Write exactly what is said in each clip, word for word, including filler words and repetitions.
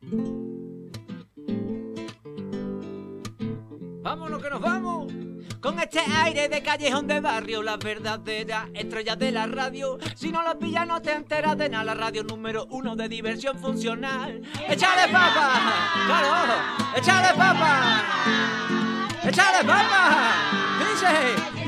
Vámonos que nos vamos. Con este aire de callejón de barrio, las verdaderas estrellas de la radio. Si no los pillas no te enteras de nada. La radio número uno de diversión funcional. ¡Échale papa! ¡Claro! ¡Échale papa! ¡Échale papa! ¡Dice!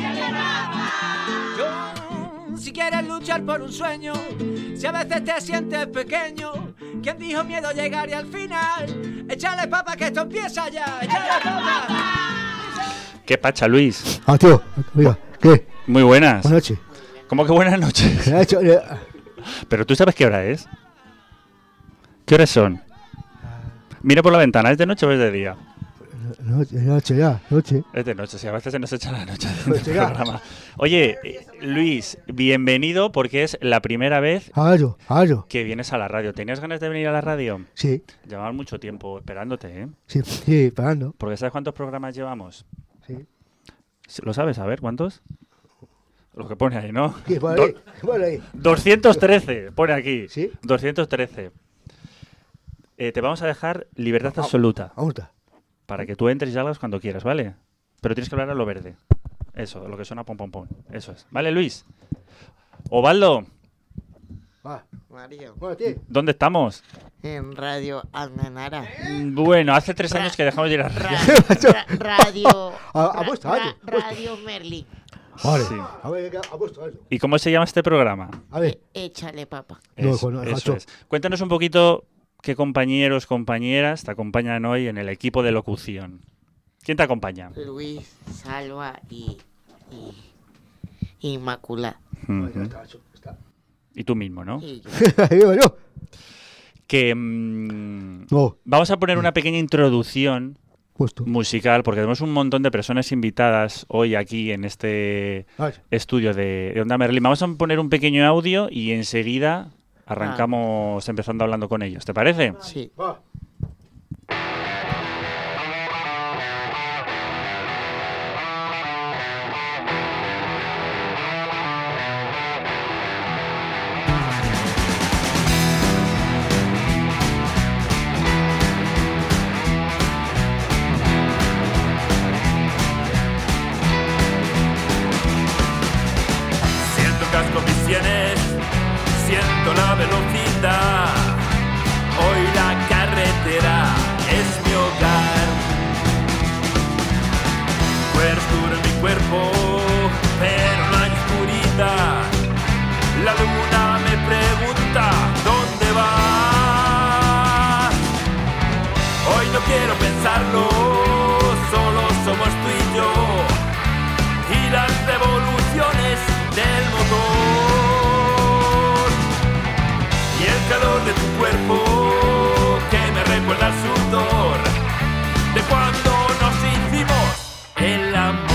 Yo, si quieres luchar por un sueño, si a veces te sientes pequeño, ¿quién dijo miedo llegaría al final? ¡Échale papa que esto empieza ya! ¡Échale papa! ¿Qué pacha, Luis? Ah, tío, oiga, ¿qué? Muy buenas. Buenas noches. ¿Cómo que buenas noches? ¿Qué ha hecho? Pero tú sabes qué hora es. ¿Qué horas son? Mira por la ventana, ¿es de noche o es de día? Noche, noche ya, noche. Es de noche, sí, a veces se nos echa la noche Pues del ya. programa. Oye, eh, Luis, bienvenido porque es la primera vez Hago, hago. que vienes a la radio. ¿Tenías ganas de venir a la radio? Sí, Llevamos mucho tiempo esperándote, ¿eh? sí, sí, pagando. Porque ¿sabes cuántos programas llevamos? Sí. ¿Lo sabes? A ver, ¿cuántos? Lo que pone ahí, ¿no? ¿Qué? Por Do- ahí, por ahí. doscientos trece, pone aquí. ¿Sí? doscientos trece. Eh, te vamos a dejar libertad Ah, absoluta ¿Dónde está? para que tú entres y salgas cuando quieras, ¿vale? Pero tienes que hablar a lo verde. Eso, lo que suena pom pom pom. Eso es. ¿Vale, Luis? Osvaldo, Va. Mario, Bueno, tío. ¿dónde estamos? en Radio Almenara. Mm, Bueno, hace tres años que dejamos de ir a la Ra- radio. ra- radio. A- a ra- vuestra ra- radio, vuestra. Radio Merlin. Vale. Sí. A ver, ha puesto eso. ¿Y cómo se llama este programa? A ver. Échale papa. No, Eso, no, eso macho. es. Cuéntanos un poquito qué compañeros, compañeras te acompañan hoy en el equipo de locución. ¿Quién te acompaña? Luis, Salva y. y Inmaculada. Ya Ujú. está, hecho, está. Y tú mismo, ¿no? Y yo. Ahí digo yo. Que mm, No, vamos a poner una pequeña introducción puesto. musical, porque tenemos un montón de personas invitadas hoy aquí en este Vale. estudio de, de Onda Merlin. Vamos a poner un pequeño audio y enseguida arrancamos empezando hablando con ellos. ¿Te parece? Sí. Va. Siento casco mis sienes, siento la velocidad. Hoy la carretera es mi hogar. Cuerpo en mi cuerpo, pero no hay oscuridad. La luna me pregunta, ¿dónde vas? Hoy no quiero pensarlo, solo somos tú y yo. Y las revoluciones del motor y el calor de tu cuerpo que me recuerda el sudor de cuando nos hicimos el amor.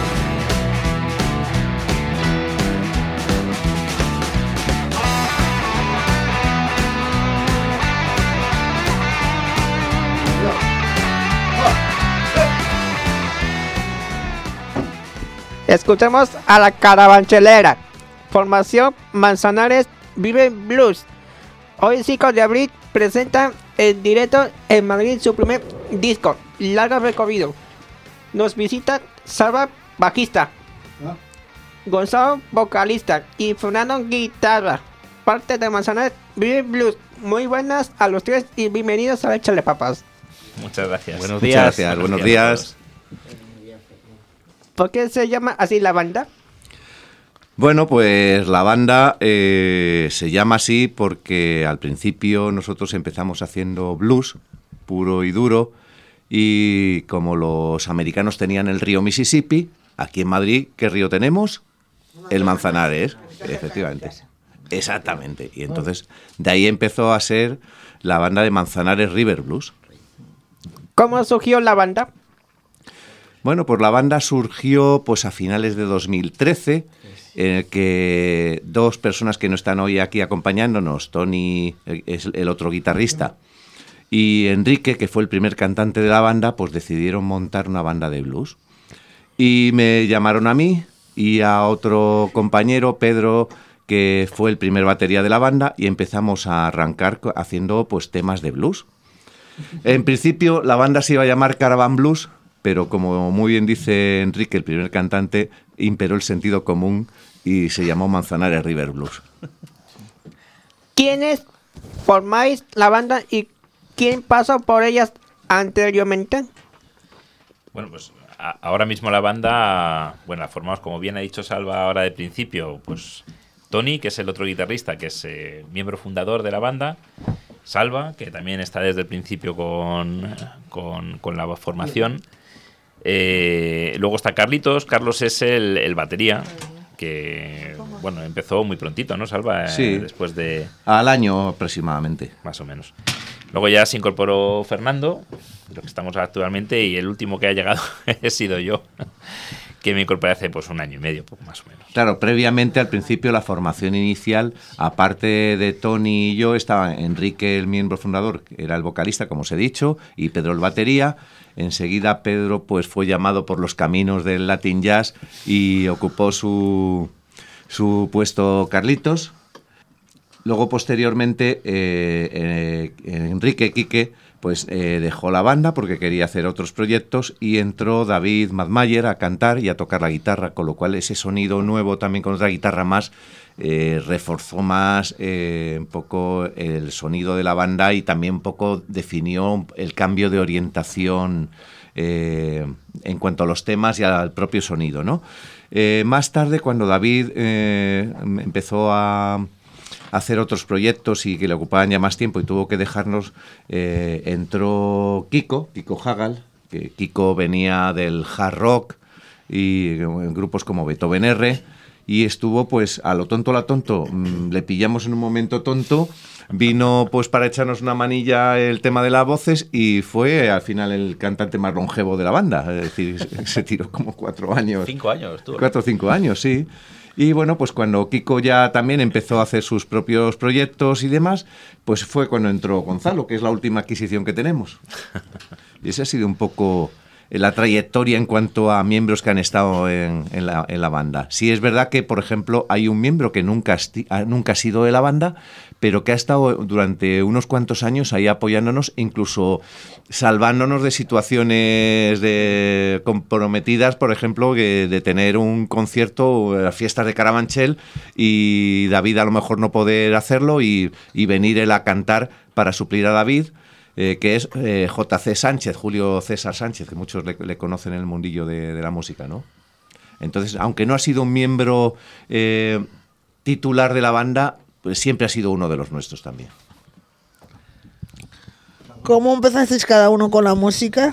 Escuchamos a la Carabanchelera. Formación Manzanares Vive Blues. Hoy cinco de abril presentan en directo en Madrid su primer disco, Largo Recorrido. Nos visita Salva, bajista, ¿Ah? Gonzalo, vocalista, y Fernando, guitarra. Parte de Manzanares Vive Blues. Muy buenas a los tres y bienvenidos a Échale Papas. Muchas gracias. Buenos Muchas días. gracias. Buenos días. ¿Por qué se llama así la banda? Bueno, pues la banda eh, se llama así porque al principio nosotros empezamos haciendo blues puro y duro y como los americanos tenían el río Mississippi, aquí en Madrid, ¿qué río tenemos? El Manzanares, efectivamente. Exactamente. Y entonces de ahí empezó a ser la banda de Manzanares River Blues. ¿Cómo surgió la banda? Bueno, pues la banda surgió pues a finales de dos mil trece, en el que dos personas que no están hoy aquí acompañándonos, Tony es el otro guitarrista, y Enrique, que fue el primer cantante de la banda, pues decidieron montar una banda de blues. Y me llamaron a mí y a otro compañero, Pedro, que fue el primer batería de la banda, y empezamos a arrancar haciendo pues temas de blues. En principio la banda se iba a llamar Caravan Blues, pero como muy bien dice Enrique, el primer cantante, imperó el sentido común y se llamó Manzanares River Blues. ¿Quiénes formáis la banda y quién pasó por ellas anteriormente? Bueno, pues a- ahora mismo la banda, bueno, la formamos, como bien ha dicho Salva ahora de principio, pues Tony, que es el otro guitarrista, que es eh, miembro fundador de la banda, Salva, que también está desde el principio con, con, con la formación. Eh, luego está Carlitos. Carlos es el, el batería, que bueno, empezó muy prontito, ¿no, Salva? Eh, Sí. Después de... Al año aproximadamente. Más o menos. Luego ya se incorporó Fernando, lo que estamos actualmente, y el último que ha llegado he sido yo, que me incorporé hace pues un año y medio, poco más o menos. Claro, previamente al principio la formación inicial, aparte de Tony y yo, estaba Enrique, el miembro fundador, que era el vocalista, como os he dicho, y Pedro el batería. Enseguida Pedro pues fue llamado por los caminos del Latin Jazz y ocupó su, su puesto Carlitos. Luego, posteriormente, eh, eh, Enrique Quique pues eh, dejó la banda porque quería hacer otros proyectos y entró David Madmayer a cantar y a tocar la guitarra, con lo cual ese sonido nuevo también con otra guitarra más eh, reforzó más eh, un poco el sonido de la banda y también un poco definió el cambio de orientación eh, en cuanto a los temas y al propio sonido, ¿no? Eh, más tarde, cuando David eh, empezó a hacer otros proyectos y que le ocupaban ya más tiempo y tuvo que dejarnos, eh, entró Kiko, Kiko Hagal, que Kiko venía del hard rock y en grupos como Beethoven R, y estuvo pues a lo tonto a la tonto, mmm, le pillamos en un momento tonto, vino pues para echarnos una manilla el tema de las voces y fue al final el cantante más longevo de la banda, es decir, se tiró como cuatro años. Cinco años, tú. Cuatro o cinco años, sí. Y bueno, pues cuando Kiko ya también empezó a hacer sus propios proyectos y demás, pues fue cuando entró Gonzalo, que es la última adquisición que tenemos. Y esa ha sido un poco la trayectoria en cuanto a miembros que han estado en, en, la, en la banda. Sí es verdad que, por ejemplo, hay un miembro que nunca, esti- nunca ha sido de la banda, pero que ha estado durante unos cuantos años ahí apoyándonos, incluso salvándonos de situaciones de comprometidas, por ejemplo, que de tener un concierto, las fiestas de Carabanchel, y David a lo mejor no poder hacerlo y, y venir él a cantar para suplir a David, eh, que es eh, J C Sánchez, Julio César Sánchez, que muchos le, le conocen en el mundillo de, de la música, ¿no? Entonces, aunque no ha sido un miembro eh, titular de la banda, pues siempre ha sido uno de los nuestros también. ¿Cómo empezasteis cada uno con la música?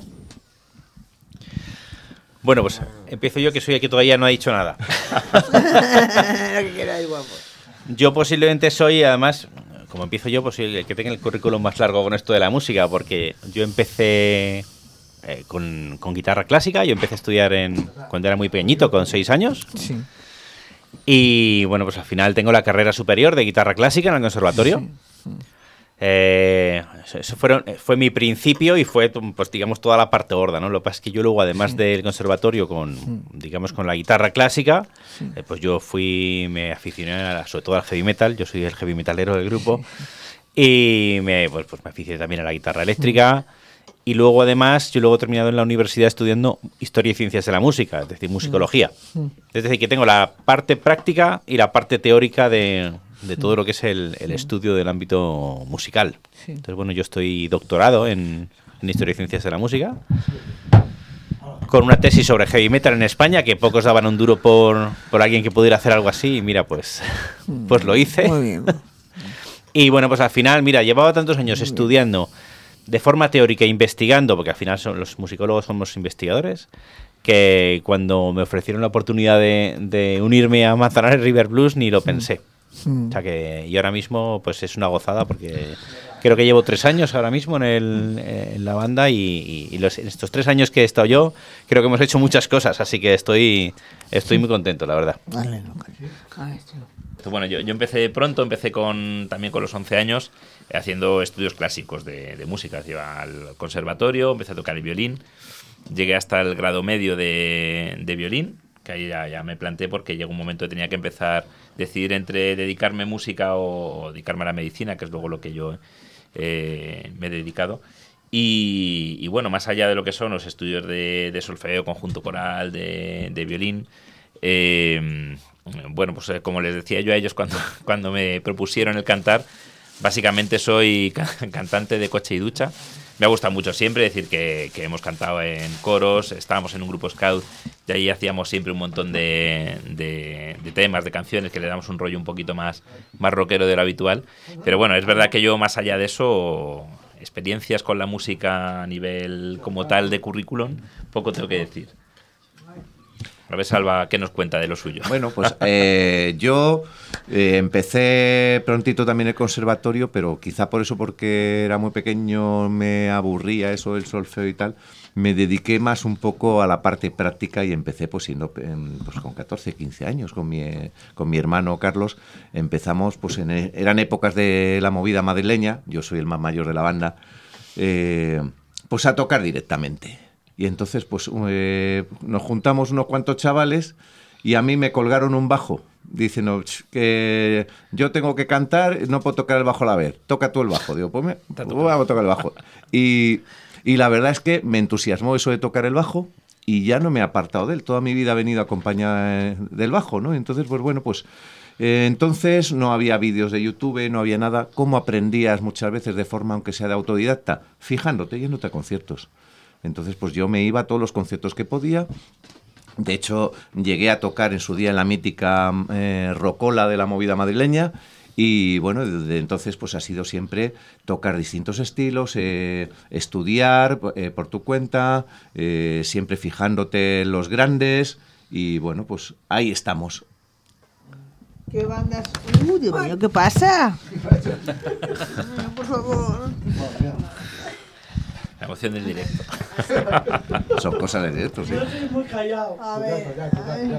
Bueno, pues empiezo yo, que soy el que todavía no ha dicho nada. Lo que queráis, guapo. Yo posiblemente soy, además, como empiezo yo, pues soy el que tenga el currículum más largo con esto de la música, porque yo empecé eh, con, con guitarra clásica. Yo empecé a estudiar en cuando era muy pequeñito, con seis años. Sí. Y bueno, pues al final tengo la carrera superior de guitarra clásica en el conservatorio. Sí. Eh, eso fueron, fue mi principio y fue, pues digamos, toda la parte gorda, ¿no? Lo que pasa es que yo luego, además sí. del conservatorio, con, sí. digamos, con la guitarra clásica, sí. eh, pues yo fui, me aficioné a, sobre todo al heavy metal. Yo soy el heavy metalero del grupo. Sí. Y me, pues, pues me aficioné también a la guitarra eléctrica. Sí. Y luego, además, yo luego he terminado en la universidad estudiando Historia y Ciencias de la Música, es decir, musicología. Sí. Es decir, que tengo la parte práctica y la parte teórica de, de todo lo que es el, el estudio del ámbito musical. Sí. Entonces, bueno, yo estoy doctorado en, en Historia y Ciencias de la Música, con una tesis sobre heavy metal en España, que pocos daban un duro por, por alguien que pudiera hacer algo así, y mira, pues, pues lo hice. Muy bien. Y bueno, pues al final, mira, llevaba tantos años estudiando de forma teórica, investigando, porque al final son, los musicólogos somos investigadores, que cuando me ofrecieron la oportunidad de, de unirme a Manzanares River Blues ni lo pensé. Mm. O sea que, y ahora mismo pues es una gozada, porque creo que llevo tres años ahora mismo en, el, en la banda, y, y, y los, en estos tres años que he estado yo, creo que hemos hecho muchas cosas, así que estoy, estoy muy contento, la verdad. Vale, no, Ay, Bueno, yo, yo empecé pronto, empecé con también con los once años, eh, haciendo estudios clásicos de, de música. Iba al conservatorio, empecé a tocar el violín, llegué hasta el grado medio de, de violín, que ahí ya, ya me planté, porque llegó un momento que tenía que empezar a decidir entre dedicarme a música o, o dedicarme a la medicina, que es luego lo que yo eh, me he dedicado. Y, y bueno, más allá de lo que son los estudios de, de solfeo, conjunto coral, de, de violín, eh, bueno, pues como les decía yo a ellos cuando, cuando me propusieron el cantar, básicamente soy ca- cantante de coche y ducha. Me ha gustado mucho siempre decir que, que hemos cantado en coros, estábamos en un grupo scout y ahí hacíamos siempre un montón de, de, de temas, de canciones, que le damos un rollo un poquito más, más rockero de lo habitual. Pero bueno, es verdad que yo más allá de eso, experiencias con la música a nivel como tal de currículum, poco tengo que decir. A ver, Salva, ¿qué nos cuenta de lo suyo? Bueno, pues eh, yo eh, empecé prontito también el conservatorio, pero quizá por eso, porque era muy pequeño, me aburría eso del solfeo y tal. Me dediqué más un poco a la parte práctica y empecé pues siendo en, pues con catorce, quince años con mi, con mi hermano Carlos. Empezamos, pues en, eran épocas de la movida madrileña, yo soy el más mayor de la banda, eh, pues a tocar directamente. Y entonces pues eh, nos juntamos unos cuantos chavales y a mí me colgaron un bajo. Dicen no, que yo tengo que cantar, no puedo tocar el bajo a la vez. Toca tú el bajo. Digo, pues me, voy a tocar el bajo. Y, y la verdad es que me entusiasmó eso de tocar el bajo y ya no me he apartado de él. Toda mi vida he venido acompañada del bajo, ¿no? Entonces, pues bueno, pues... Eh, entonces no había vídeos de YouTube, no había nada. ¿Cómo aprendías muchas veces de forma, aunque sea de autodidacta? Fijándote, yéndote a conciertos. Entonces, pues yo me iba a todos los conciertos que podía. De hecho, llegué a tocar en su día en la mítica eh, Rocola de la movida madrileña. Y bueno, desde entonces pues ha sido siempre tocar distintos estilos, eh, estudiar eh, por tu cuenta, eh, siempre fijándote en los grandes. Y bueno, pues ahí estamos. ¿Qué bandas? ¡Uh, Dios mío, qué pasa! Por favor. La emoción del directo. Son cosas de directo, sí. Yo soy muy callado. A ver, a ver.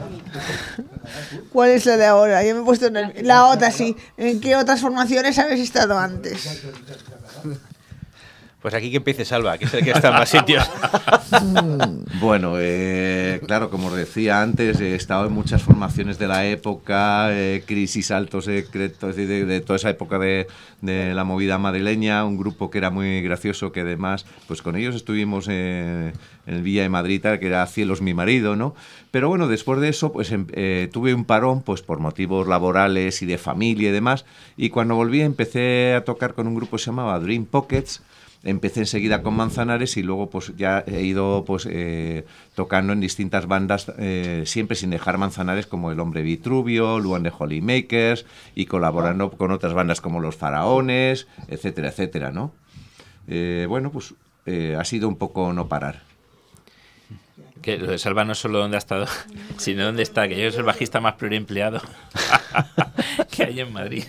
¿Cuál es la de ahora? Yo me he puesto en el... La otra, sí. ¿En qué otras formaciones habéis estado antes? Pues aquí que empiece Salva, que es el que está en más sitios. Bueno, eh, claro, como os decía antes, he estado en muchas formaciones de la época, eh, Crisis, Alto Secreto, es decir, de, de toda esa época de, de la movida madrileña, un grupo que era muy gracioso, que además, pues con ellos estuvimos eh, en el Villa de Madrid, que era Cielos mi marido, ¿no? Pero bueno, después de eso, pues eh, tuve un parón, pues por motivos laborales y de familia y demás, y cuando volví empecé a tocar con un grupo que se llamaba Dream Pockets. Empecé enseguida con Manzanares y luego pues ya he ido pues eh, tocando en distintas bandas, eh, siempre sin dejar Manzanares, como El Hombre Vitruvio, Luan de Holymakers, y colaborando con otras bandas como Los Faraones, etcétera, etcétera, ¿no? Eh, bueno, pues eh, ha sido un poco no parar. Que lo de Salva no es solo donde ha estado, sino donde está, que yo soy el bajista más pluriempleado que hay en Madrid.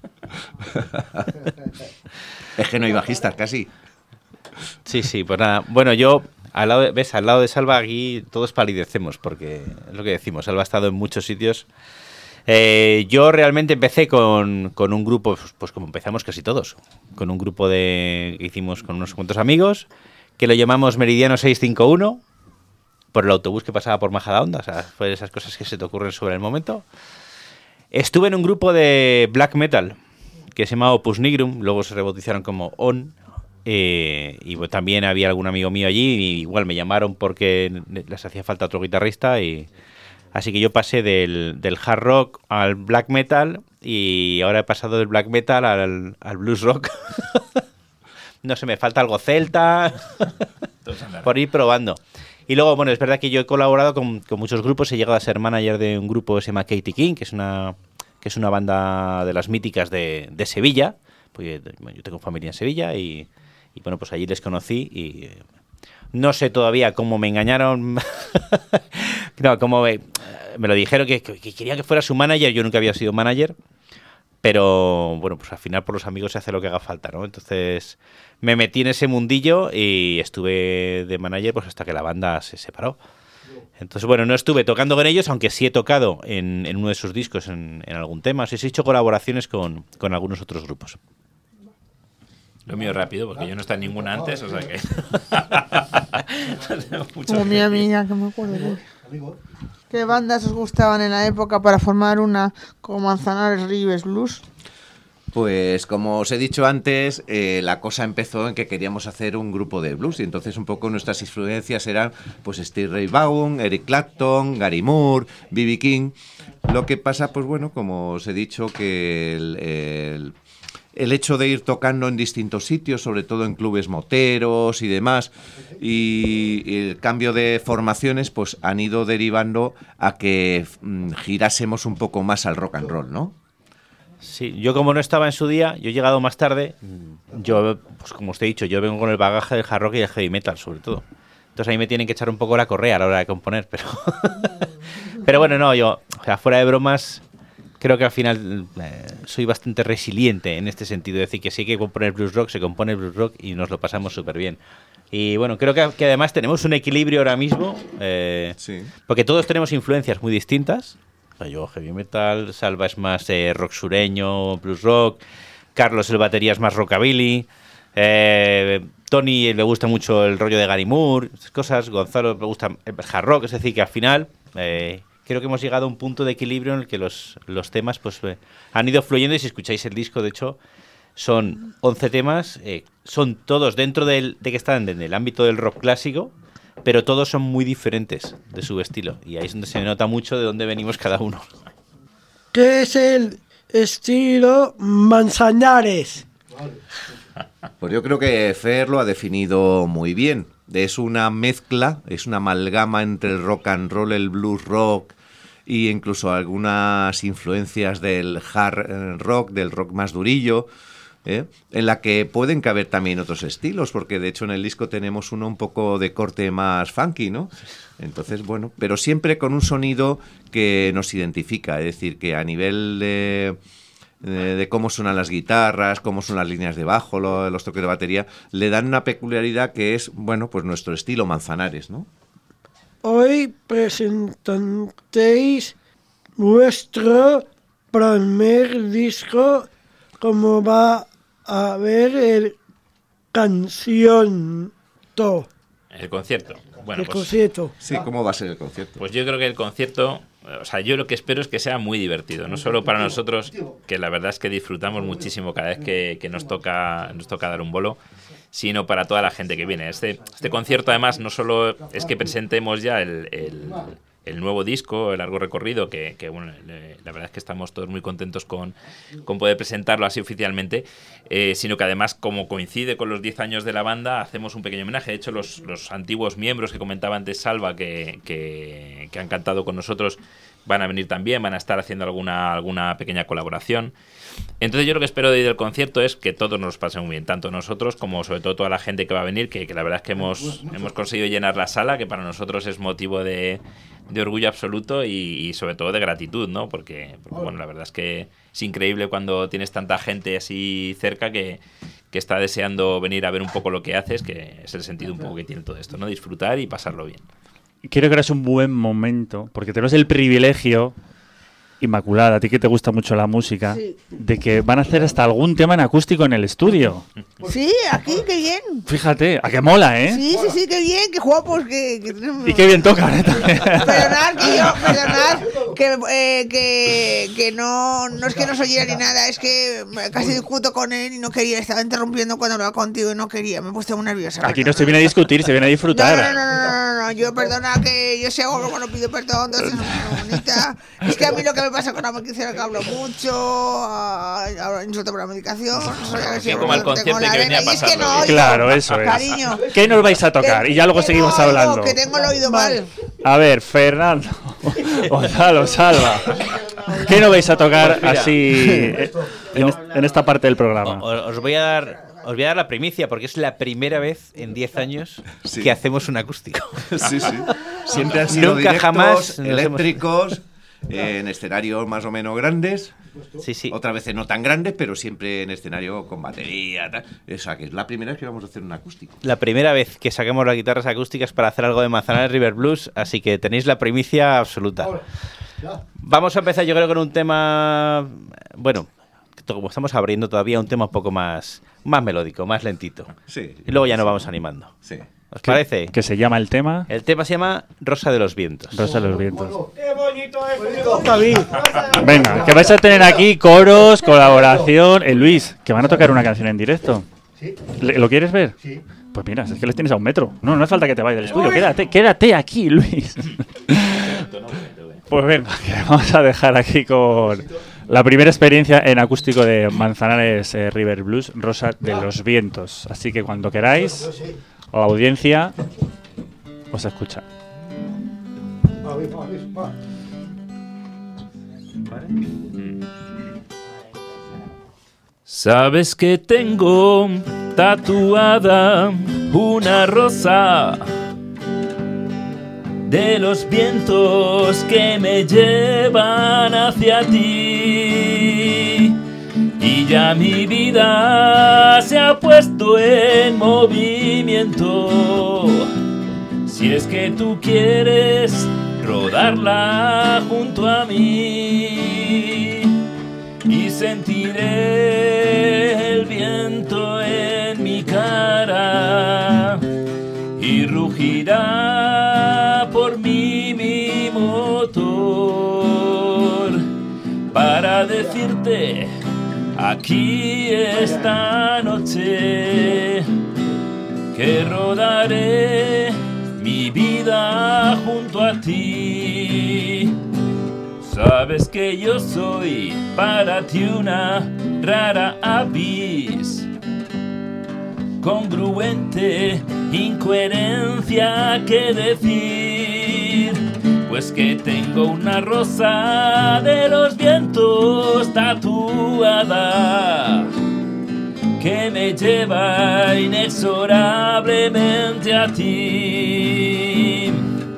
Es que no hay bajistas casi. Sí, sí, pues nada. Bueno, yo, al lado de, ves, al lado de Salva aquí todos palidecemos, porque es lo que decimos, Salva ha estado en muchos sitios. Eh, yo realmente empecé con, con un grupo, pues, pues como empezamos casi todos, con un grupo de que hicimos con unos cuantos amigos, que lo llamamos Meridiano seiscientos cincuenta y uno, por el autobús que pasaba por Majadahonda, o sea, fue de esas cosas que se te ocurren sobre el momento. Estuve en un grupo de black metal, que se llamaba Opus Nigrum, luego se rebautizaron como On, eh, y bueno, también había algún amigo mío allí, y igual me llamaron porque les hacía falta otro guitarrista, y así que yo pasé del, del hard rock al black metal, y ahora he pasado del black metal al, al blues rock. No sé, me falta algo celta, por ir probando. Y luego, bueno, es verdad que yo he colaborado con, con muchos grupos, he llegado a ser manager de un grupo que se llama Katie King, que es una... que es una banda de las míticas de, de Sevilla, pues yo tengo familia en Sevilla y, y bueno, pues allí les conocí y eh, no sé todavía cómo me engañaron, no, cómo me, me lo dijeron que, que, que quería que fuera su manager, yo nunca había sido manager, pero bueno, pues al final por los amigos se hace lo que haga falta, ¿no? Entonces me metí en ese mundillo y estuve de manager pues hasta que la banda se separó. Entonces, bueno, no estuve tocando con ellos, aunque sí he tocado en, en uno de sus discos, en, en algún tema. Sí, sí he hecho colaboraciones con, con algunos otros grupos. Lo mío rápido, porque yo no estaba en ninguna antes, o sea que... Como mi amiga, que me acuerdo de... ¿Qué bandas os gustaban en la época para formar una como Manzanares Ribes Blues? Pues como os he dicho antes, eh, la cosa empezó en que queríamos hacer un grupo de blues y entonces un poco nuestras influencias eran pues Steve Ray Vaughan, Eric Clapton, Gary Moore, B B King. Lo que pasa, pues bueno, como os he dicho, que el, el, el hecho de ir tocando en distintos sitios, sobre todo en clubes moteros y demás, y, y el cambio de formaciones, pues han ido derivando a que mm, girásemos un poco más al rock and roll, ¿no? Sí, yo como no estaba en su día, yo he llegado más tarde, yo, pues como os he dicho, yo vengo con el bagaje del hard rock y del heavy metal, sobre todo. Entonces ahí me tienen que echar un poco la correa a la hora de componer, pero... pero bueno, no, yo, o sea, fuera de bromas, creo que al final eh, soy bastante resiliente en este sentido. Es decir, que si hay que componer blues rock, se compone blues rock y nos lo pasamos súper bien. Y bueno, creo que, que además tenemos un equilibrio ahora mismo, eh, sí. porque todos tenemos influencias muy distintas. O sea, yo heavy metal, Salva es más eh, rock sureño, blues rock, Carlos el batería es más rockabilly, eh, Tony le gusta mucho el rollo de Gary Moore, esas cosas, Gonzalo le gusta el hard rock, es decir, que al final eh, creo que hemos llegado a un punto de equilibrio en el que los, los temas pues eh, han ido fluyendo y si escucháis el disco, de hecho, son once temas, eh, son todos dentro del, de que están en el ámbito del rock clásico, pero todos son muy diferentes de su estilo y ahí es donde se nota mucho de dónde venimos cada uno. ¿Qué es el estilo Manzanares? Pues yo creo que Fer lo ha definido muy bien. Es una mezcla, es una amalgama entre el rock and roll, el blues rock e incluso algunas influencias del hard rock, del rock más durillo, ¿eh? En la que pueden caber también otros estilos, porque de hecho en el disco tenemos uno un poco de corte más funky, ¿no? Entonces, bueno, pero siempre con un sonido que nos identifica, es decir, que a nivel de... De, de cómo suenan las guitarras, cómo son las líneas de bajo, lo, los toques de batería, le dan una peculiaridad que es, bueno, pues nuestro estilo Manzanares, ¿no? Hoy presentasteis vuestro primer disco, como va a ver el concierto. El concierto. Bueno, el pues, concierto. Sí, ¿cómo va a ser el concierto? Pues yo creo que el concierto, o sea, yo lo que espero es que sea muy divertido, no solo para nosotros, que la verdad es que disfrutamos muchísimo cada vez que, que nos toca nos toca dar un bolo, sino para toda la gente que viene. Este, este concierto además no solo es que presentemos ya el, el, el nuevo disco, el largo recorrido, que, que bueno, le, la verdad es que estamos todos muy contentos con, con poder presentarlo así oficialmente, eh, sino que además, como coincide con los diez años de la banda, hacemos un pequeño homenaje. De hecho, los, los antiguos miembros que comentaba antes Salva, que, que, que han cantado con nosotros, van a venir también, van a estar haciendo alguna, alguna pequeña colaboración. Entonces yo lo que espero de ir del concierto es que todos nos pasen muy bien, tanto nosotros como sobre todo toda la gente que va a venir, que, que la verdad es que hemos, hemos conseguido llenar la sala, que para nosotros es motivo de, de orgullo absoluto y, y sobre todo de gratitud, ¿no? Porque, porque bueno, la verdad es que es increíble cuando tienes tanta gente así cerca que, que está deseando venir a ver un poco lo que haces, que es el sentido un poco que tiene todo esto, ¿no? Disfrutar y pasarlo bien. Quiero que eres un buen momento, porque tenemos el privilegio, Inmaculada, a ti que te gusta mucho la música, Sí. de que van a hacer hasta algún tema en acústico en el estudio. Sí, aquí, qué bien. Fíjate, a que mola, ¿eh? Sí, sí, sí, qué bien, qué guapos, que... que tenemos. Y qué bien tocan, ¿eh? También. Perdonad que yo, perdonad que, eh, que, que no, no es que no se oyera ni nada, es que casi discuto con él y no quería, estaba interrumpiendo cuando hablaba contigo y no quería, me he puesto muy nerviosa. Aquí no se viene a discutir, se viene a disfrutar. No, no, no, no, no, no, no, yo perdona que yo sé algo cuando pido perdón, entonces es muy bonita. Es que a mí lo que me pasa con la medicina es que hablo mucho, ahora insulto por la medicación, soy Sí, como el concierto que venía a y es que no pasarlo. oigo, Claro, eso es. cariño. ¿Qué nos vais a tocar? Y ya luego Que seguimos no oigo, hablando. Que tengo el oído mal. A ver, Fernando, Gonzalo, Salva, ¿qué nos vais a tocar Pues mira, así en, es- en esta parte del programa? O- Os voy a dar, os voy a dar la primicia porque es la primera vez en diez años Sí. que hacemos un acústico. Sí, sí. Siempre han sido Nunca directos, jamás nos eléctricos, eh, en escenarios más o menos grandes. Sí, sí. Otras veces no tan grandes, pero siempre en escenario con batería. Tal. O sea, que es la primera vez que vamos a hacer un acústico. La primera vez que sacamos las guitarras acústicas para hacer algo de Manzanares River Blues, así que tenéis la primicia absoluta. Vamos a empezar, yo creo, con un tema, bueno, como estamos abriendo todavía, un tema un poco más, más melódico, más lentito. Sí. Y luego ya nos vamos animando. Sí. ¿Os parece? Que se llama el tema. El tema se llama Rosa de los Vientos. Rosa de los Vientos. Qué bonito es, me gusta a mí. Venga, que vais a tener aquí coros, colaboración. Eh, Luis, que van a tocar una canción en directo. Sí. ¿Le- ¿Lo quieres ver? Sí. Pues mira, es que les tienes a un metro. No, no hace falta que te vayas del estudio. Quédate, quédate aquí, Luis. Pues venga, que vamos a dejar aquí con la primera experiencia en acústico de Manzanares eh, River Blues, Rosa de los Vientos. Así que cuando queráis, o audiencia, os escucha. Va, va, va, va. Sabes que tengo tatuada una rosa de los vientos que me llevan hacia ti. Y ya mi vida se ha puesto en movimiento. Si es que tú quieres rodarla junto a mí, y sentiré el viento en mi cara, y rugirá por mí mi motor, para decirte aquí esta noche que rodaré mi vida junto a ti. Sabes que yo soy para ti una rara avis, congruente, incoherencia que decir, pues que tengo una rosa de los vientos tatuada que me lleva inexorablemente a ti.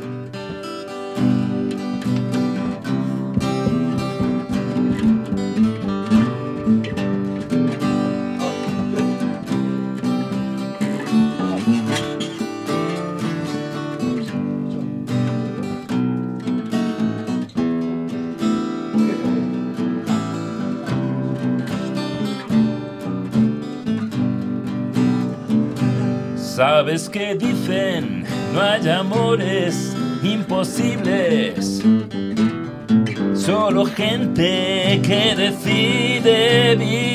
Sabes que dicen no hay amores imposibles, solo gente que decide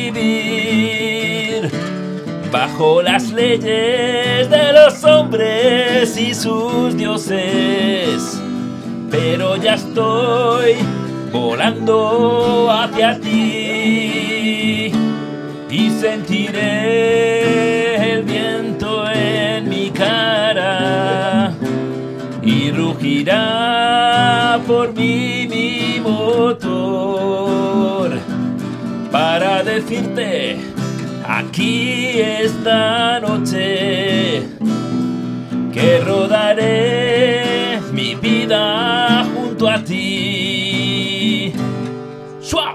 vivir bajo las leyes de los hombres y sus dioses. Pero ya estoy volando hacia ti y sentiré el viento en mi cara, y rugirá por mí mi motor, para decirte aquí esta noche que rodaré mi vida junto a ti. ¡Shua!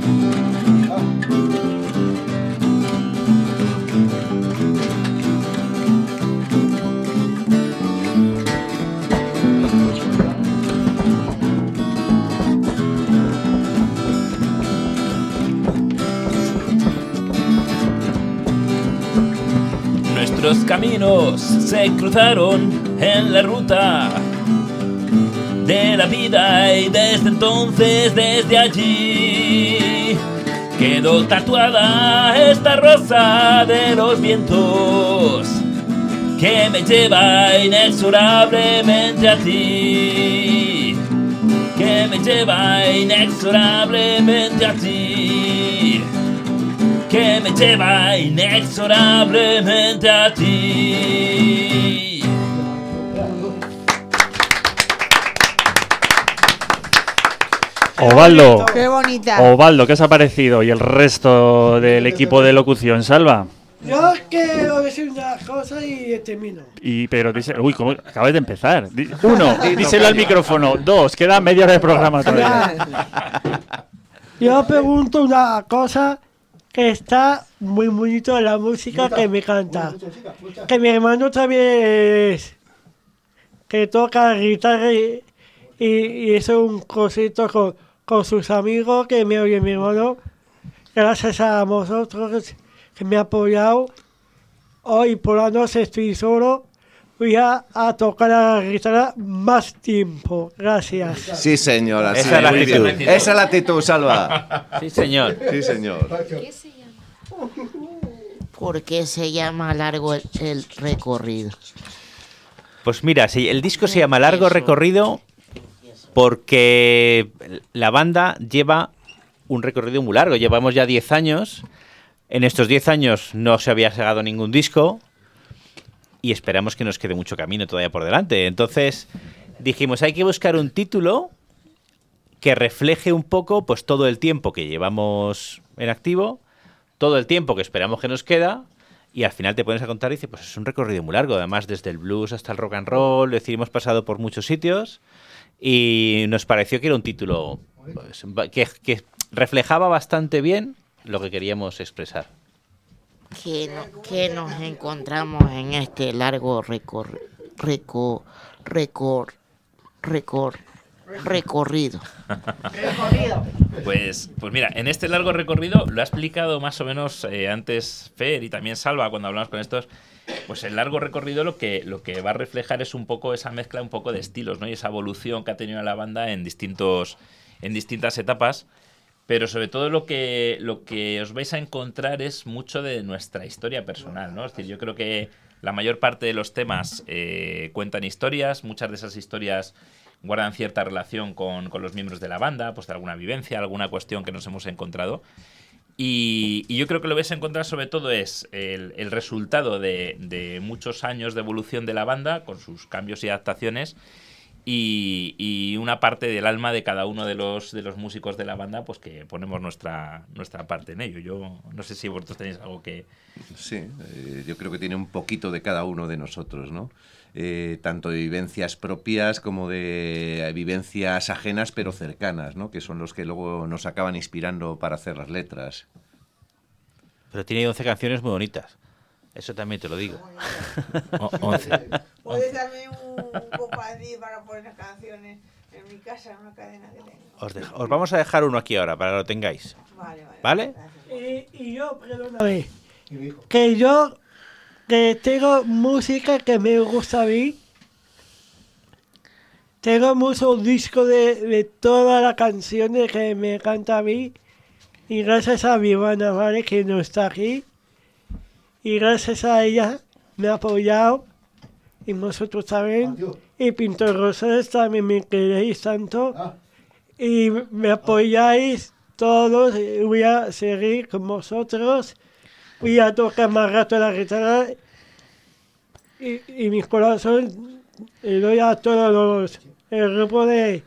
Nuestros caminos se cruzaron en la ruta de la vida, y desde entonces, desde allí, quedó tatuada esta rosa de los vientos que me lleva inexorablemente a ti, que me lleva inexorablemente a ti, que me lleva inexorablemente a ti. Ovaldo, Qué bonita. Ovaldo, ¿qué os ha parecido? Y el resto del equipo de locución, Salva. Yo quiero decir una cosa y termino. Y pero dice, uy, ¿cómo? Acabas de empezar. Di- Uno, di- díselo al micrófono. Dos, queda media hora de programa todavía. Yo pregunto una cosa que está muy bonito la música que me canta. Que mi hermano también es, que toca guitarra y, y, y hizo un cosito con, con sus amigos que me oye mi hermano. Gracias a vosotros que me ha apoyado. Hoy por la noche estoy solo voy a, a tocar la guitarra más tiempo. Gracias. Sí, señora. Esa Sí, es la muy actitud. bien. Esa es la actitud, Salva. Sí, señor. Sí, señor. ¿Por qué se llama largo el, el recorrido? Pues mira, si el disco se llama Largo Recorrido porque la banda lleva un recorrido muy largo. Llevamos ya diez años. En estos diez años no se había sacado ningún disco y esperamos que nos quede mucho camino todavía por delante. Entonces dijimos, hay que buscar un título que refleje un poco pues todo el tiempo que llevamos en activo, todo el tiempo que esperamos que nos queda, y al final te pones a contar y dices, pues es un recorrido muy largo, además desde el blues hasta el rock and roll, es decir, hemos pasado por muchos sitios y nos pareció que era un título pues, que, que reflejaba bastante bien lo que queríamos expresar. ¿Qué, no- qué nos encontramos en este largo recor, recor, recor, recor, recorrido? Pues, pues mira, en este largo recorrido lo ha explicado más o menos eh, antes Fer y también Salva cuando hablamos con estos. Pues el largo recorrido lo que, lo que va a reflejar es un poco esa mezcla un poco de estilos, ¿no? Y esa evolución que ha tenido la banda en distintos, en distintas etapas. Pero sobre todo lo que, lo que os vais a encontrar es mucho de nuestra historia personal, ¿no? Es decir, yo creo que la mayor parte de los temas eh, cuentan historias, muchas de esas historias guardan cierta relación con, con los miembros de la banda, pues de alguna vivencia, alguna cuestión que nos hemos encontrado. Y, y yo creo que lo que vais a encontrar sobre todo es el, el resultado de, de muchos años de evolución de la banda, con sus cambios y adaptaciones, y, y una parte del alma de cada uno de los, de los músicos de la banda, pues que ponemos nuestra, nuestra parte en ello. Yo no sé si vosotros tenéis algo que... Sí, eh, yo creo que tiene un poquito de cada uno de nosotros, ¿no? Eh, tanto de vivencias propias como de eh, vivencias ajenas pero cercanas, ¿no? Que son los que luego nos acaban inspirando para hacer las letras. Pero tiene once canciones muy bonitas. Eso también te lo digo. once. ¿Puedes darme un compadre para poner canciones en mi casa, en una cadena que tengo? Os, deja- os vamos a dejar uno aquí ahora para que lo tengáis. Vale, vale. ¿Vale? Y, y yo, perdóname, que yo que tengo música que me gusta a mí. Tengo muchos discos de, de todas las canciones que me encanta a mí. Y gracias a mi hermana Vale, que no está aquí. Y gracias a ella me ha apoyado. Y vosotros también. Y Pintor Rosales también me queréis tanto. Y me apoyáis todos. Y voy a seguir con vosotros. Voy a tocar más rato la guitarra. Y, y mi corazón le doy a todos los. El grupo de.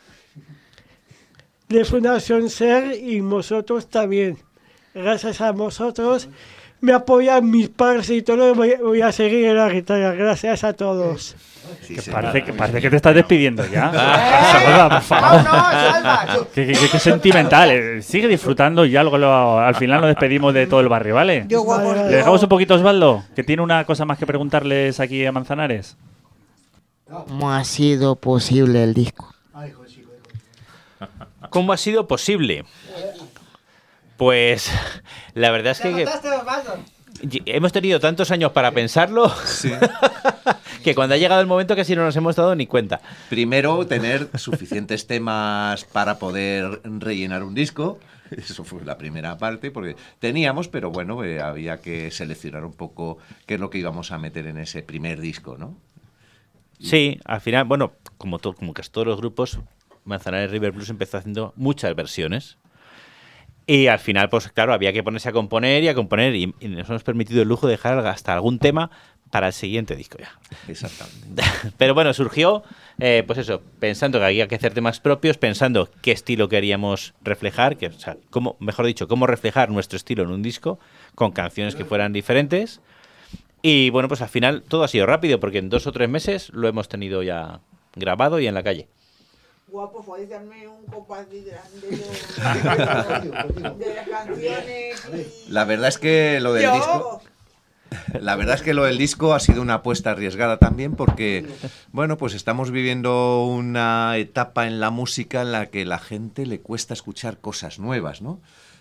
de Fundación Ser y vosotros también. Gracias a vosotros. Me apoyan mis padres y todo, voy, voy a seguir en la guitarra. Gracias a todos. Sí, Que sí. parece, que parece que te estás despidiendo ya. Salva, por favor. No, no, Salva. Qué, qué- qué sentimental. eh. Sigue disfrutando y algo lo- al final nos despedimos de todo el barrio, ¿vale? Yo guapo. Vale, vale. Le dejamos un poquito a Osvaldo, que tiene una cosa más que preguntarles aquí a Manzanares. ¿Cómo ha sido posible el disco? Ay, hijo, chico, hijo. ¿Cómo ha sido posible? Pues la verdad es que, que y- hemos tenido tantos años para pensarlo que cuando ha llegado el momento casi no nos hemos dado ni cuenta. Primero, tener suficientes temas para poder rellenar un disco. Eso fue la primera parte, porque teníamos, pero bueno, eh, había que seleccionar un poco qué es lo que íbamos a meter en ese primer disco, ¿no? Sí, al final, bueno, como, to- como casi todos los grupos, Manzanares River Blues empezó haciendo muchas versiones. Y al final, pues claro, había que ponerse a componer y a componer. Y, y nos hemos permitido el lujo de dejar hasta algún tema para el siguiente disco ya. Exactamente. Pero bueno, surgió, eh, pues eso, pensando que había que hacer temas propios, pensando qué estilo queríamos reflejar, que, o sea, cómo, mejor dicho, cómo reflejar nuestro estilo en un disco con canciones que fueran diferentes. Y bueno, pues al final todo ha sido rápido, porque en dos o tres meses lo hemos tenido ya grabado y en la calle. Guapo, podéis darme un compadre grande de, de las canciones y... La verdad es que lo del Yo- disco... La verdad es que lo del disco ha sido una apuesta arriesgada también porque, bueno, pues estamos viviendo una etapa en la música en la que la gente le cuesta escuchar cosas nuevas, ¿no?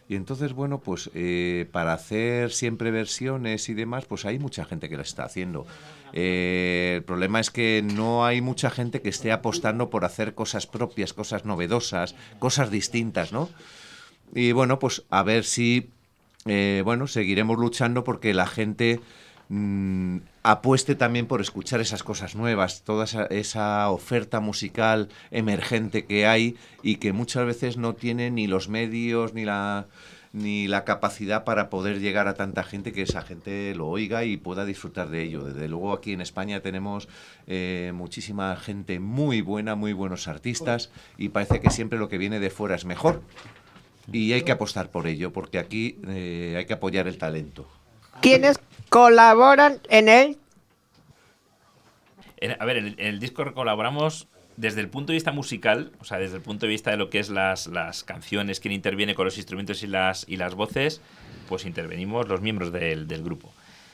Y entonces, bueno, pues eh, para hacer siempre versiones y demás, pues hay mucha gente que la está haciendo. Eh, el problema es que no hay mucha gente que esté apostando por hacer cosas propias, cosas novedosas, cosas distintas, ¿no? Y bueno, pues a ver si, eh, bueno, seguiremos luchando porque la gente mmm, apueste también por escuchar esas cosas nuevas, toda esa, esa oferta musical emergente que hay y que muchas veces no tiene ni los medios ni la... ni la capacidad para poder llegar a tanta gente que esa gente lo oiga y pueda disfrutar de ello. Desde luego aquí en España tenemos eh, muchísima gente muy buena, muy buenos artistas y parece que siempre lo que viene de fuera es mejor y hay que apostar por ello porque aquí eh, hay que apoyar el talento. ¿Quiénes colaboran en él? En, a ver, en el, en el disco colaboramos desde el punto de vista musical, o sea, desde el punto de vista de lo que es las, las canciones, quién interviene con los instrumentos y las, y las voces, pues intervenimos los miembros del, del grupo.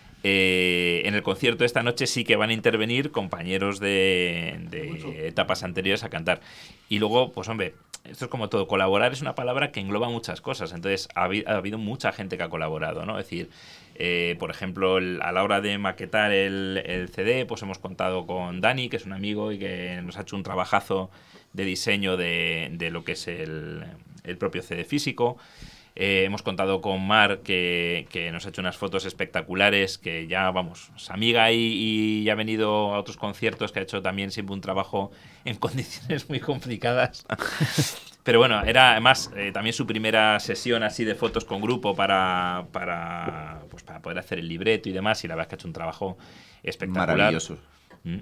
Eh, en el concierto de esta noche sí que van a intervenir compañeros de, de etapas anteriores a cantar. Y luego, pues hombre, esto es como todo, colaborar es una palabra que engloba muchas cosas, entonces ha, habi- ha habido mucha gente que ha colaborado, ¿no? Es decir, eh, por ejemplo, el, a la hora de maquetar el, el C D, pues hemos contado con Dani, que es un amigo y que nos ha hecho un trabajazo de diseño de, de lo que es el, el propio C D físico. Eh, hemos contado con Mar, que, que nos ha hecho unas fotos espectaculares, que ya, vamos, es amiga y, y ya ha venido a otros conciertos, que ha hecho también siempre un trabajo en condiciones muy complicadas. Pero bueno, era además eh, también su primera sesión así de fotos con grupo para, para, pues para poder hacer el libreto y demás, y la verdad es que ha hecho un trabajo espectacular. Maravilloso. Mm.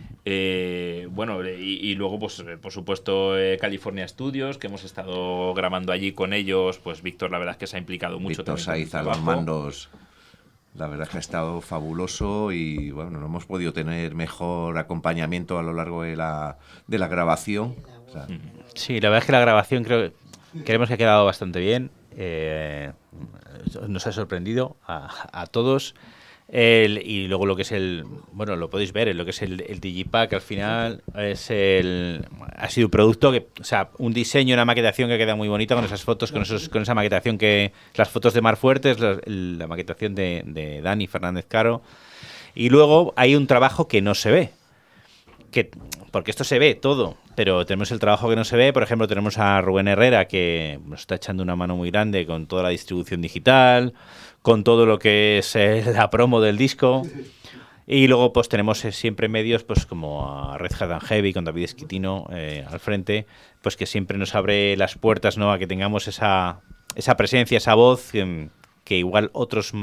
Eh, bueno, y, y luego, pues por supuesto, eh, California Studios, que hemos estado grabando allí con ellos. Pues Víctor, la verdad es que se ha implicado mucho. Víctor Saiz a los mandos. La verdad es que ha estado fabuloso y bueno, no hemos podido tener mejor acompañamiento a lo largo de la, de la grabación. O sea, sí, la verdad es que la grabación creo creemos que ha quedado bastante bien. Eh, nos ha sorprendido a, a todos. El, y luego lo que es el, bueno, lo podéis ver, lo que es el, el Digipack al final es el, ha sido un producto que, o sea, un diseño, una maquetación que queda muy bonita con esas fotos, con esos, con esa maquetación que, las fotos de Mar Fuertes, la, la maquetación de, de Dani Fernández Caro, y luego hay un trabajo que no se ve, que, porque esto se ve todo, pero tenemos el trabajo que no se ve. Por ejemplo, tenemos a Rubén Herrera, que nos está echando una mano muy grande con toda la distribución digital, con todo lo que es eh, la promo del disco. Y luego pues tenemos eh, siempre medios pues como a Red Hot and Heavy con David Esquitino eh, al frente, pues que siempre nos abre las puertas, ¿no?, a que tengamos esa, esa presencia, esa voz que, que igual otros,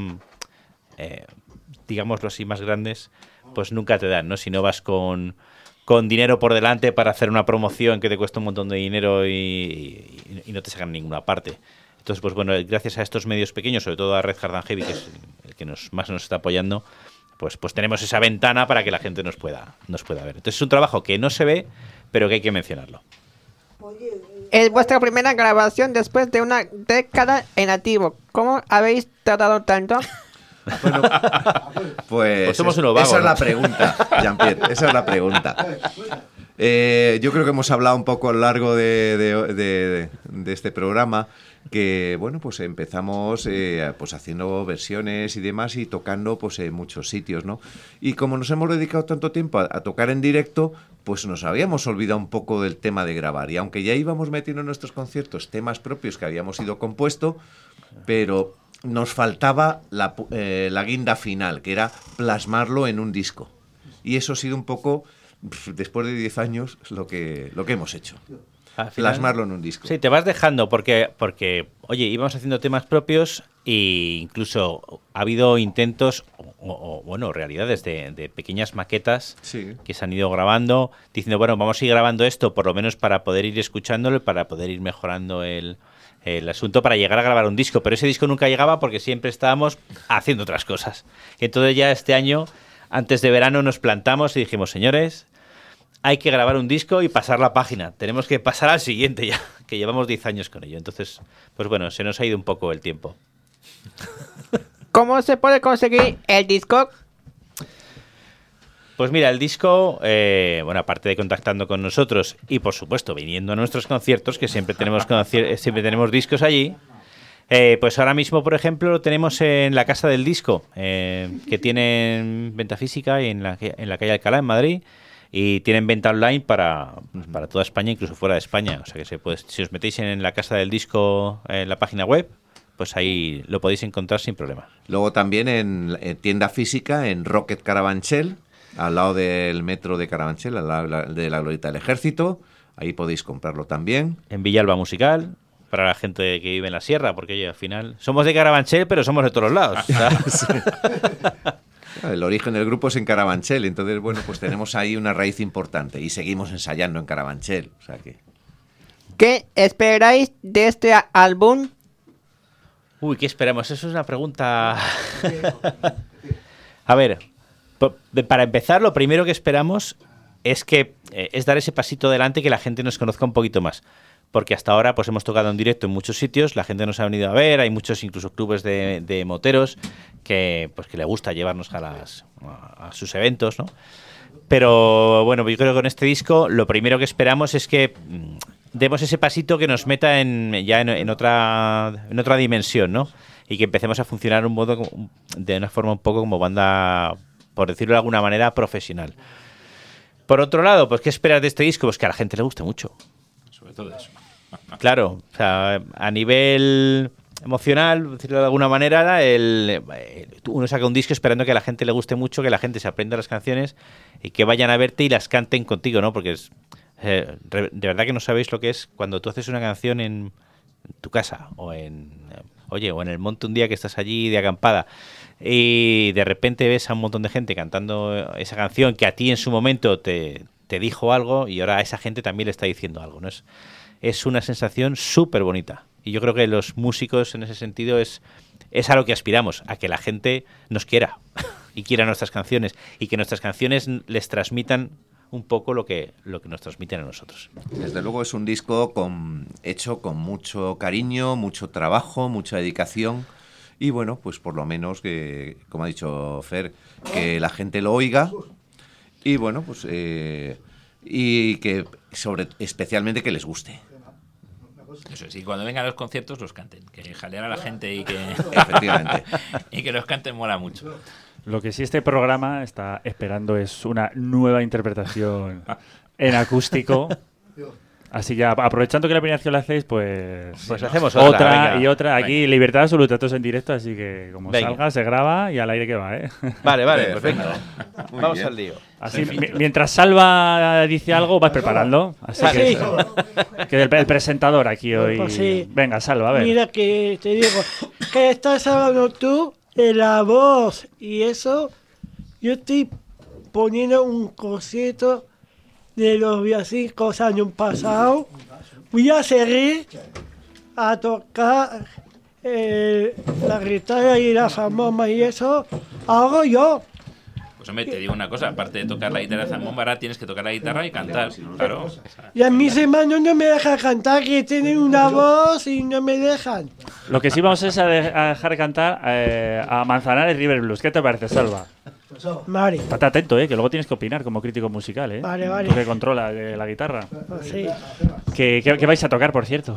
eh, digámoslo así, más grandes, pues nunca te dan, ¿no? Si no vas con, con dinero por delante para hacer una promoción que te cuesta un montón de dinero y, y, y no te sacan en ninguna parte. Entonces, pues bueno, gracias a estos medios pequeños, sobre todo a Red Hard and Heavy, que es el que nos, más nos está apoyando, pues, pues tenemos esa ventana para que la gente nos pueda, nos pueda ver. Entonces es un trabajo que no se ve, pero que hay que mencionarlo. Es vuestra primera grabación después de una década en activo. ¿Cómo habéis tardado tanto? Bueno, pues, Pues somos unos vagos, esa es ¿no? la pregunta, Jean-Pierre, esa es la pregunta. Eh, yo creo que hemos hablado un poco a lo largo de, de, de, de este programa que, bueno, pues empezamos eh, pues haciendo versiones y demás y tocando pues en muchos sitios, ¿no? Y como nos hemos dedicado tanto tiempo a, a tocar en directo, pues nos habíamos olvidado un poco del tema de grabar. Y aunque ya íbamos metiendo en nuestros conciertos temas propios que habíamos ido compuesto, pero nos faltaba la, eh, la guinda final, que era plasmarlo en un disco. Y eso ha sido un poco, después de diez años, lo que, lo que hemos hecho. Al final, plasmarlo en un disco. Sí, te vas dejando porque, porque, oye, íbamos haciendo temas propios e incluso ha habido intentos, o, o bueno, realidades de, de pequeñas maquetas sí. que se han ido grabando, diciendo, bueno, vamos a ir grabando esto por lo menos para poder ir escuchándolo, para poder ir mejorando el, el asunto, para llegar a grabar un disco. Pero ese disco nunca llegaba porque siempre estábamos haciendo otras cosas. Entonces ya este año, antes de verano, nos plantamos y dijimos, señores, hay que grabar un disco y pasar la página. Tenemos que pasar al siguiente ya, que llevamos diez años con ello. Entonces, pues bueno, se nos ha ido un poco el tiempo. ¿Cómo se puede conseguir el disco? Pues mira, el disco, eh, bueno, aparte de contactando con nosotros y por supuesto viniendo a nuestros conciertos, que siempre tenemos, concier- siempre tenemos discos allí, Eh, pues ahora mismo, por ejemplo, lo tenemos en la Casa del Disco, eh, que tienen venta física en la, en la calle Alcalá, en Madrid, y tienen venta online para, para toda España, incluso fuera de España. O sea que se puede, si os metéis en la Casa del Disco en la página web, pues ahí lo podéis encontrar sin problema. Luego también en, en tienda física en Rocket Carabanchel, al lado del metro de Carabanchel, al lado de la Glorieta del Ejército. Ahí podéis comprarlo también. En Villalba Musical, para la gente que vive en la sierra, porque oye, al final somos de Carabanchel, pero somos de todos los lados. O sea. El origen del grupo es en Carabanchel, entonces, bueno, pues tenemos ahí una raíz importante y seguimos ensayando en Carabanchel. O sea que... ¿Qué esperáis de este álbum? Uy, ¿qué esperamos? Eso es una pregunta... A ver, para empezar, lo primero que esperamos es que eh, es dar ese pasito adelante, que la gente nos conozca un poquito más. Porque hasta ahora pues hemos tocado en directo en muchos sitios, la gente nos ha venido a ver, hay muchos incluso clubes de, de moteros que pues que le gusta llevarnos a, las, a, a sus eventos, ¿no? Pero bueno, yo creo que con este disco lo primero que esperamos es que mmm, demos ese pasito que nos meta en, ya en, en, otra, en otra dimensión, ¿no? Y que empecemos a funcionar un modo, de una forma un poco como banda, por decirlo de alguna manera, profesional. Por otro lado, pues ¿qué esperas de este disco? Pues que a la gente le guste mucho. Sobre todo eso. Claro, o sea, a nivel emocional, por decirlo de alguna manera, el, uno saca un disco esperando que a la gente le guste mucho, que la gente se aprenda las canciones y que vayan a verte y las canten contigo, ¿no? Porque es, eh, de verdad que no sabéis lo que es cuando tú haces una canción en tu casa o en, oye, o en el monte un día que estás allí de acampada y de repente ves a un montón de gente cantando esa canción que a ti en su momento te, te dijo algo y ahora a esa gente también le está diciendo algo, ¿no? Es, es una sensación súper bonita. Y yo creo que los músicos en ese sentido es, es a lo que aspiramos, a que la gente nos quiera y quiera nuestras canciones y que nuestras canciones les transmitan un poco lo que, lo que nos transmiten a nosotros. Desde luego es un disco con, hecho con mucho cariño, mucho trabajo, mucha dedicación y bueno, pues por lo menos que, como ha dicho Fer, que la gente lo oiga y bueno, pues eh, y que sobre especialmente que les guste. Eso sí, cuando vengan a los conciertos los canten, que jalear a la gente y que efectivamente y que los canten mola mucho. Lo que sí este programa está esperando es una nueva interpretación en acústico. Así que aprovechando que la primera acción la hacéis, pues, pues hacemos otra, otra venga, y otra. Aquí venga. Libertad absoluta, todos en directo, así que como venga. salga, se graba y al aire que va, ¿eh? Vale, vale, perfecto. Muy Vamos bien. al lío. Así, mi- mientras Salva dice algo, vas preparando. Así Pues que, sí. que el, el presentador aquí hoy. Pues sí. Venga, Salva, a ver. Mira que te digo, que estás hablando tú de la voz y eso, yo estoy poniendo un concierto de los villancicos años pasados. Voy a seguir a tocar eh, la guitarra y la zambomba y eso, hago yo. Pues hombre, te digo una cosa, aparte de tocar la guitarra zambomba, ahora tienes que tocar la guitarra y cantar, claro. Y a mis hermanos no me dejan cantar, que tienen una voz y no me dejan. Lo que sí vamos es a, de- a dejar cantar eh, a Manzanares River Blues. ¿Qué te parece, Salva? Vale, Estate atento, ¿eh? Que luego tienes que opinar como crítico musical, ¿eh? Vale, vale. Tú que controla eh, la guitarra. pues sí. ¿Qué, qué, qué vais a tocar, por cierto?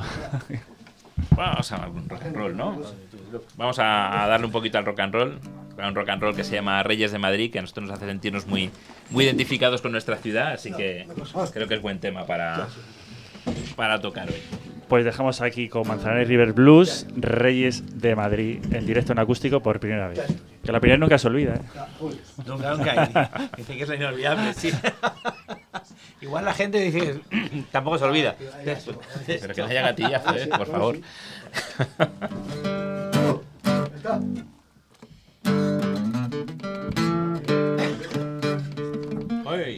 Vamos a un rock and roll, ¿no? Vamos a, a darle un poquito al rock and roll, a un rock and roll que se llama Reyes de Madrid, que a nosotros nos hace sentirnos muy, muy identificados con nuestra ciudad, así que creo que es buen tema para, para tocar hoy. Pues dejamos aquí con Manzanares River Blues, Reyes de Madrid, en directo en acústico por primera vez. Que la primera nunca se olvida, ¿eh? Nunca, nunca. Dice que es la inolvidable, sí. Igual la gente dice, tampoco se olvida. Pero que no haya gatillazo, ¿eh? Por favor. Ay.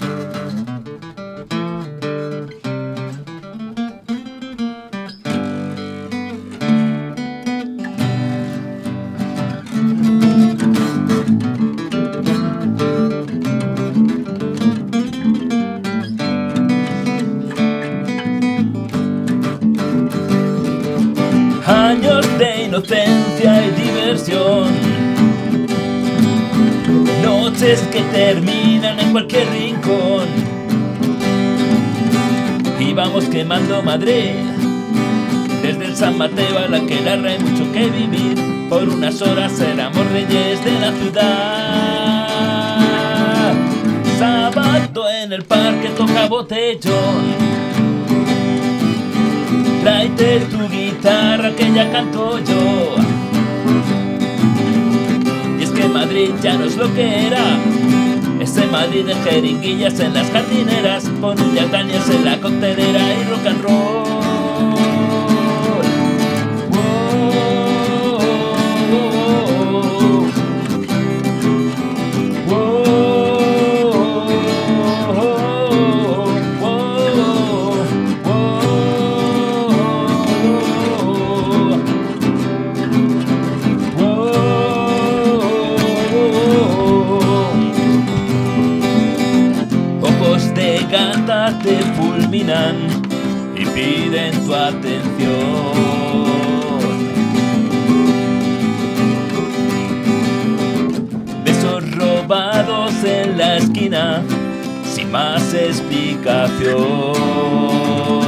Años de inocencia y diversión, noches que terminan en cualquier rincón. Íbamos quemando Madrid desde el en San Mateo a la que larga hay mucho que vivir. Por unas horas éramos reyes de la ciudad. Sábado en el parque toca botellón. Tráete tu guitarra que ya canto yo. Y es que Madrid ya no es lo que era. Ese Madrid de jeringuillas en las jardineras, con un Jack Daniels en la coctelera y rock and roll. Te fulminan y piden tu atención. Besos robados en la esquina sin más explicación.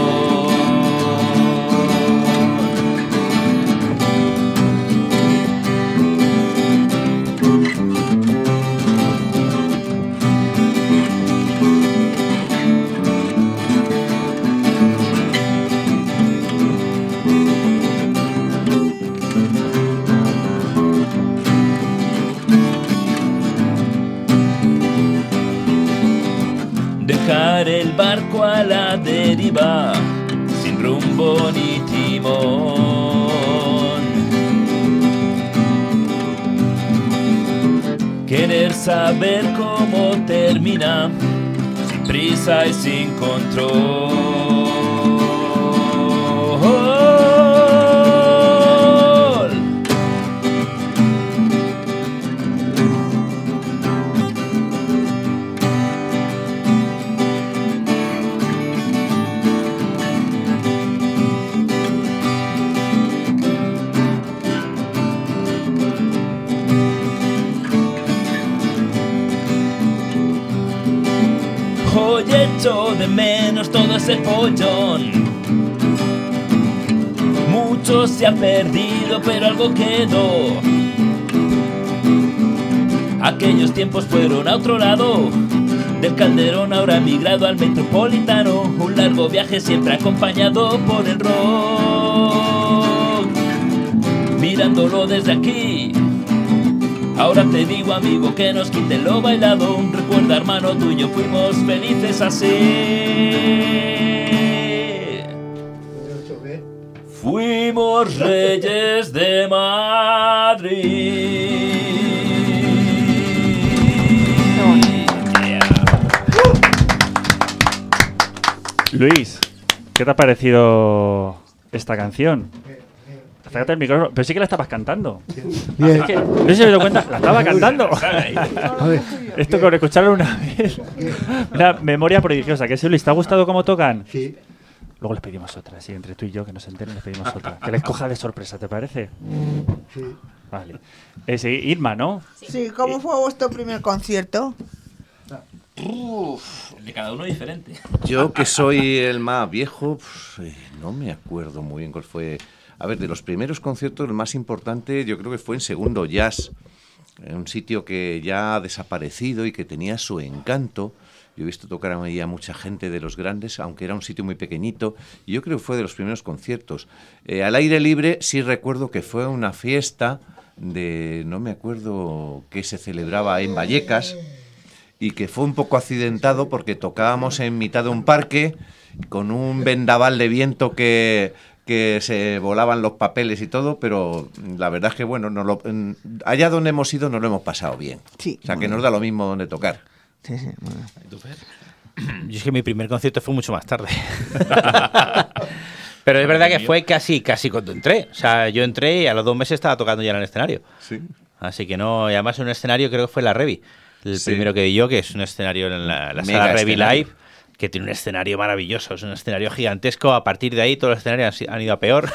Dejar el barco a la deriva, sin rumbo ni timón. Querer saber cómo termina, sin prisa y sin control. Hoy echo de menos todo ese follón. Mucho se ha perdido, pero algo quedó. Aquellos tiempos fueron a otro lado. Del Calderón ahora migrado al Metropolitano. Un largo viaje siempre acompañado por el rock. Mirándolo desde aquí, ahora te digo, amigo, que nos quiten lo bailado. Recuerda, hermano, tú y yo fuimos felices así. Fuimos reyes de Madrid. Luis, ¿qué te ha parecido esta canción? Acércate el micrófono. Pero sí que la estabas cantando. Bien. Es que, no sé si me doy cuenta, la estaba cantando. A ver. Esto con escucharlo una vez. Una memoria prodigiosa. ¿Qué, Luis? ¿Te ha gustado cómo tocan? Sí. Luego les pedimos otra, sí, entre tú y yo, que nos enteren, les pedimos otra. Que les coja de sorpresa, ¿te parece? Sí. Vale. Eh, sí, Irma, ¿no? Sí, ¿cómo fue vuestro primer concierto? Uf, de cada uno diferente. Yo, que soy el más viejo, pues, eh, no me acuerdo muy bien cuál fue. A ver, de los primeros conciertos, el más importante yo creo que fue en Segundo Jazz, en un sitio que ya ha desaparecido y que tenía su encanto. Yo he visto tocar ahí a mucha gente de los grandes, aunque era un sitio muy pequeñito, y yo creo que fue de los primeros conciertos. Eh, al aire libre sí recuerdo que fue una fiesta de, no me acuerdo qué se celebraba en Vallecas, y que fue un poco accidentado porque tocábamos en mitad de un parque con un vendaval de viento que, que se volaban los papeles y todo, pero la verdad es que, bueno, no lo, allá donde hemos ido nos lo hemos pasado bien. Sí. O sea, que nos da lo mismo donde tocar. Sí, sí, bueno. ¿Y tú, Fer? Yo es que mi primer concierto fue mucho más tarde. Pero es verdad que fue casi, casi cuando entré. O sea, yo entré y a los dos meses estaba tocando ya en el escenario. Sí. Así que no, y además un escenario creo que fue la Revi. El Sí. primero que vi yo, que es un escenario en la, la Mega sala Revi escenario. Live, que tiene un escenario maravilloso, es un escenario gigantesco. A partir de ahí todos los escenarios han, si- han ido a peor.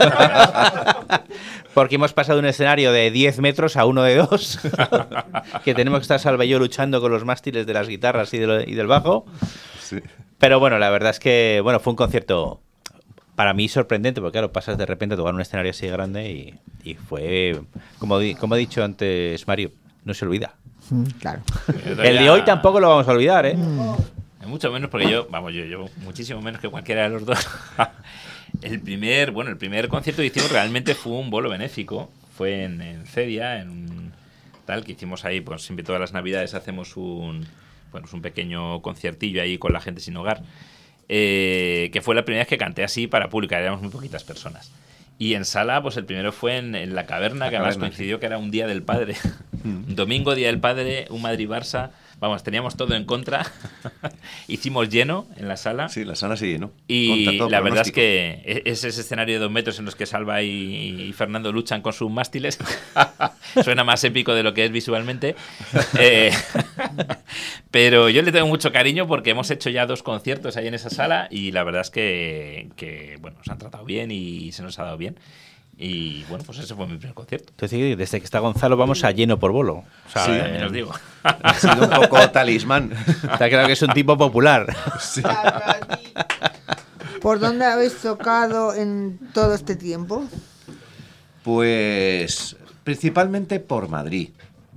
Porque hemos pasado de un escenario de diez metros a uno de dos. Que tenemos que estar Salva y yo luchando con los mástiles de las guitarras y, de lo- y del bajo. Sí. Pero bueno, la verdad es que bueno, fue un concierto para mí sorprendente, porque claro, pasas de repente a tocar un escenario así grande y, y fue, como, di, como ha dicho antes Mario, no se olvida. Mm, claro. El de hoy tampoco lo vamos a olvidar, ¿eh? Mm. Mucho menos porque yo, vamos, yo llevo muchísimo menos que cualquiera de los dos. El primer, bueno, el primer concierto que hicimos realmente fue un bolo benéfico. Fue en, en Cedia, en un tal que hicimos ahí, pues siempre todas las navidades hacemos un, bueno, un pequeño conciertillo ahí con la gente sin hogar. Eh, que fue la primera vez que canté así para público, éramos muy poquitas personas. Y en sala, pues el primero fue en, en La Caverna, la que además coincidió sí. que era un Día del Padre. Un domingo, Día del Padre, un Madrid-Barça. Vamos, teníamos todo en contra. Hicimos lleno en la sala. Sí, la sala sí llenó. Y la verdad es que es ese escenario de dos metros en los que Salva y, y Fernando luchan con sus mástiles. Suena más épico de lo que es visualmente. Eh, pero yo le tengo mucho cariño porque hemos hecho ya dos conciertos ahí en esa sala y la verdad es que, que bueno, nos han tratado bien y se nos ha dado bien. Y bueno, pues ese fue mi primer concierto. Entonces, desde que está Gonzalo vamos a lleno por bolo. O sea, sí, eh, también os digo. Ha sido un poco talismán. Está claro que es un tipo popular. Sí. ¿Por dónde habéis tocado en todo este tiempo? Pues principalmente por Madrid.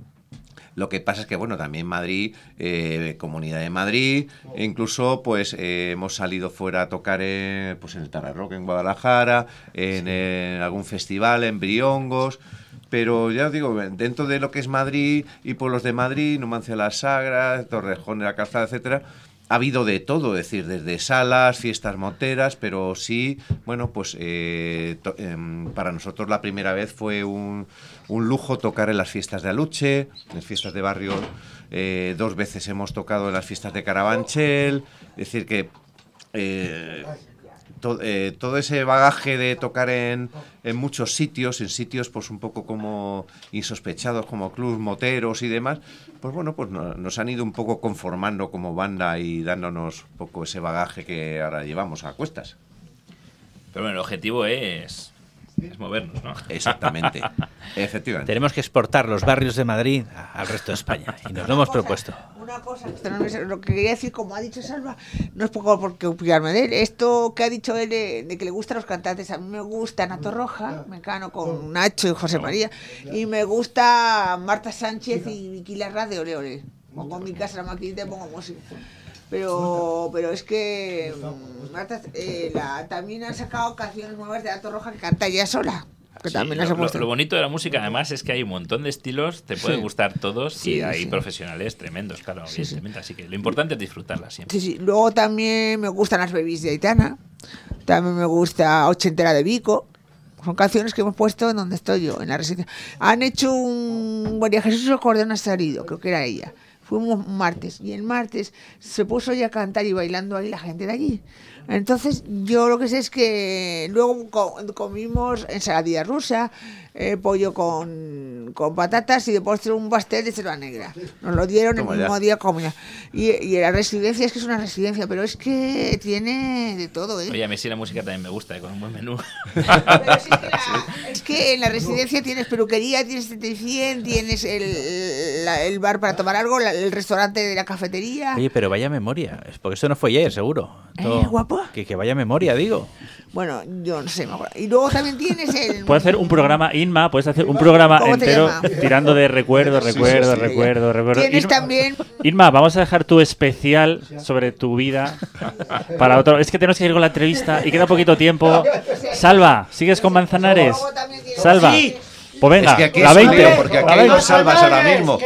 Lo que pasa es que, bueno, también Madrid, eh, Comunidad de Madrid, e incluso pues eh, hemos salido fuera a tocar en, pues, en el Tarra Rock en Guadalajara, en, sí. en algún festival, en Briongos, pero ya os digo, dentro de lo que es Madrid y pueblos de Madrid, Numancia la Sagra, Torrejón de la Calzada, etcétera, ha habido de todo, es decir, desde salas, fiestas moteras, pero sí, bueno, pues eh, to, eh, para nosotros la primera vez fue un, un lujo tocar en las fiestas de Aluche, en las fiestas de barrio, eh, dos veces hemos tocado en las fiestas de Carabanchel, es decir que eh, to, eh, todo ese bagaje de tocar en, en muchos sitios, en sitios pues un poco como insospechados, como clubs moteros y demás, pues bueno, pues no, nos han ido un poco conformando como banda y dándonos un poco ese bagaje que ahora llevamos a cuestas. Pero bueno, el objetivo es, es movernos, ¿no? Exactamente, efectivamente. Tenemos que exportar los barrios de Madrid al resto de España y nos lo hemos propuesto. Una cosa, lo que quería decir, como ha dicho Salva, no es poco porque opiarme de él. Esto que ha dicho él de, de que le gustan los cantantes, a mí me gusta Nato Roja, me cano con Nacho y José María, y me gusta Marta Sánchez y Vicky Larraz de Ole Ole. Pongo en mi casa la maquinita y pongo música. Pero, pero es que Marta, eh, la, también han sacado canciones nuevas de Nato Roja que canta ella sola. Que sí, también lo, lo, lo bonito de la música además es que hay un montón de estilos, te pueden sí. gustar todos sí, y hay sí. profesionales tremendos, claro, sí, evidentemente, sí. Así que lo importante es disfrutarla siempre. Sí, sí. Luego también me gustan las Babies de Aitana, también me gusta Ochentera de Vico, son canciones que hemos puesto en donde estoy yo, en la residencia. Han hecho un María Jesús Acordeón ha salido, creo que era ella. Fuimos un martes y el martes se puso ya a cantar y bailando ahí la gente de allí. Entonces yo lo que sé es que luego comimos ensaladilla rusa, eh, pollo con, con patatas y de postre un pastel de selva negra. Nos lo dieron el mismo ya. día como ya. Y, y la residencia es que es una residencia, pero es que tiene de todo, ¿eh? Oye, a mí sí la música también me gusta, ¿eh? Con un buen menú. Pero sí que la, es que en la residencia tienes peluquería, tienes setenta y cien, tienes el, la, el bar para tomar algo, la, el restaurante de la cafetería. Oye, pero vaya memoria, porque esto no fue ayer, seguro. Todo, ¿Eh, guapo? Que, que vaya memoria, digo. Bueno, yo no sé, me acuerdo. Y luego también tienes el... Puedes hacer un programa, Inma, puedes hacer un programa entero tirando de recuerdos, recuerdos, sí, sí, sí, recuerdos, recuerdos. Tienes Inma, también... Inma, vamos a dejar tu especial sobre tu vida para otro... Es que tenemos que ir con la entrevista y queda poquito tiempo. Salva, ¿sigues con Manzanares? Salva. Sí. Pues venga, es que aquí la es veinte. Un lío porque aquí hay dos salvas ahora mismo.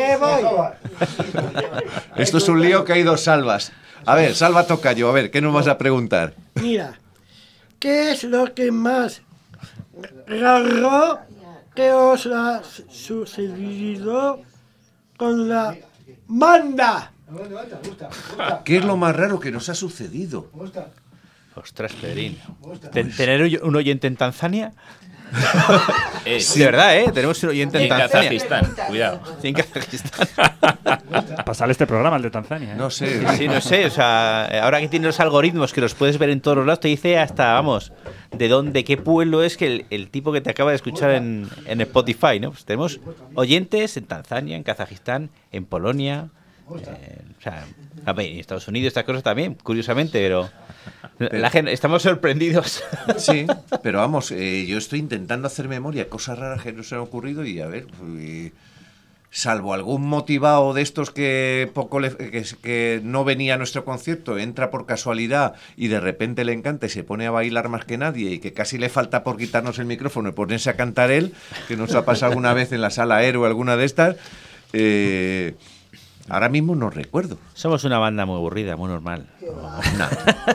Esto es un lío que hay dos salvas. A ver, Salva Tocayo, a ver, ¿qué nos vas a preguntar? Mira, ¿qué es lo que más raro que os ha sucedido con la banda? ¿Qué es lo más raro que nos ha sucedido? Ostras, Pedrín. ¿Tener un oyente en Tanzania? eh, sí. De verdad, ¿eh? Tenemos un oyente en, en Tanzania. Kazajistán, cuidado. Sí, en Kazajistán. Pasar este programa, el de Tanzania, ¿eh? No sé. Sí, sí, no sé. O sea, ahora que tiene los algoritmos que los puedes ver en todos los lados, te dice hasta, vamos, de dónde, qué pueblo es que el, el tipo que te acaba de escuchar en, en Spotify, ¿no? Pues tenemos oyentes en Tanzania, en Kazajistán, en Polonia, eh, o sea, en Estados Unidos, estas cosas también, curiosamente, pero... Pero- La gente, estamos sorprendidos. Sí, pero vamos, eh, yo estoy intentando hacer memoria, cosas raras que nos han ocurrido y a ver, eh, salvo algún motivado de estos que poco le- que, que no venía a nuestro concierto, entra por casualidad y de repente le encanta y se pone a bailar más que nadie y que casi le falta por quitarnos el micrófono y ponerse a cantar él, que nos ha pasado alguna vez en la sala Aero o alguna de estas, eh, ahora mismo no recuerdo. Somos una banda muy aburrida, muy normal. No.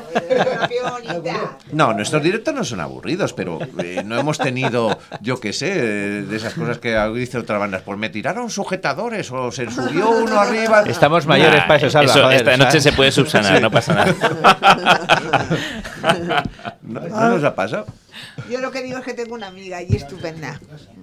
No, nuestros directos no son aburridos, pero eh, no hemos tenido, yo qué sé, eh, de esas cosas que dice otras bandas, pues me tiraron sujetadores o se subió uno arriba. Estamos mayores para eso, Salva. Eso, joder, esta ¿sabes? noche se puede subsanar, no pasa nada. ¿No, no nos ha pasado? Yo lo que digo es que tengo una amiga y estupenda.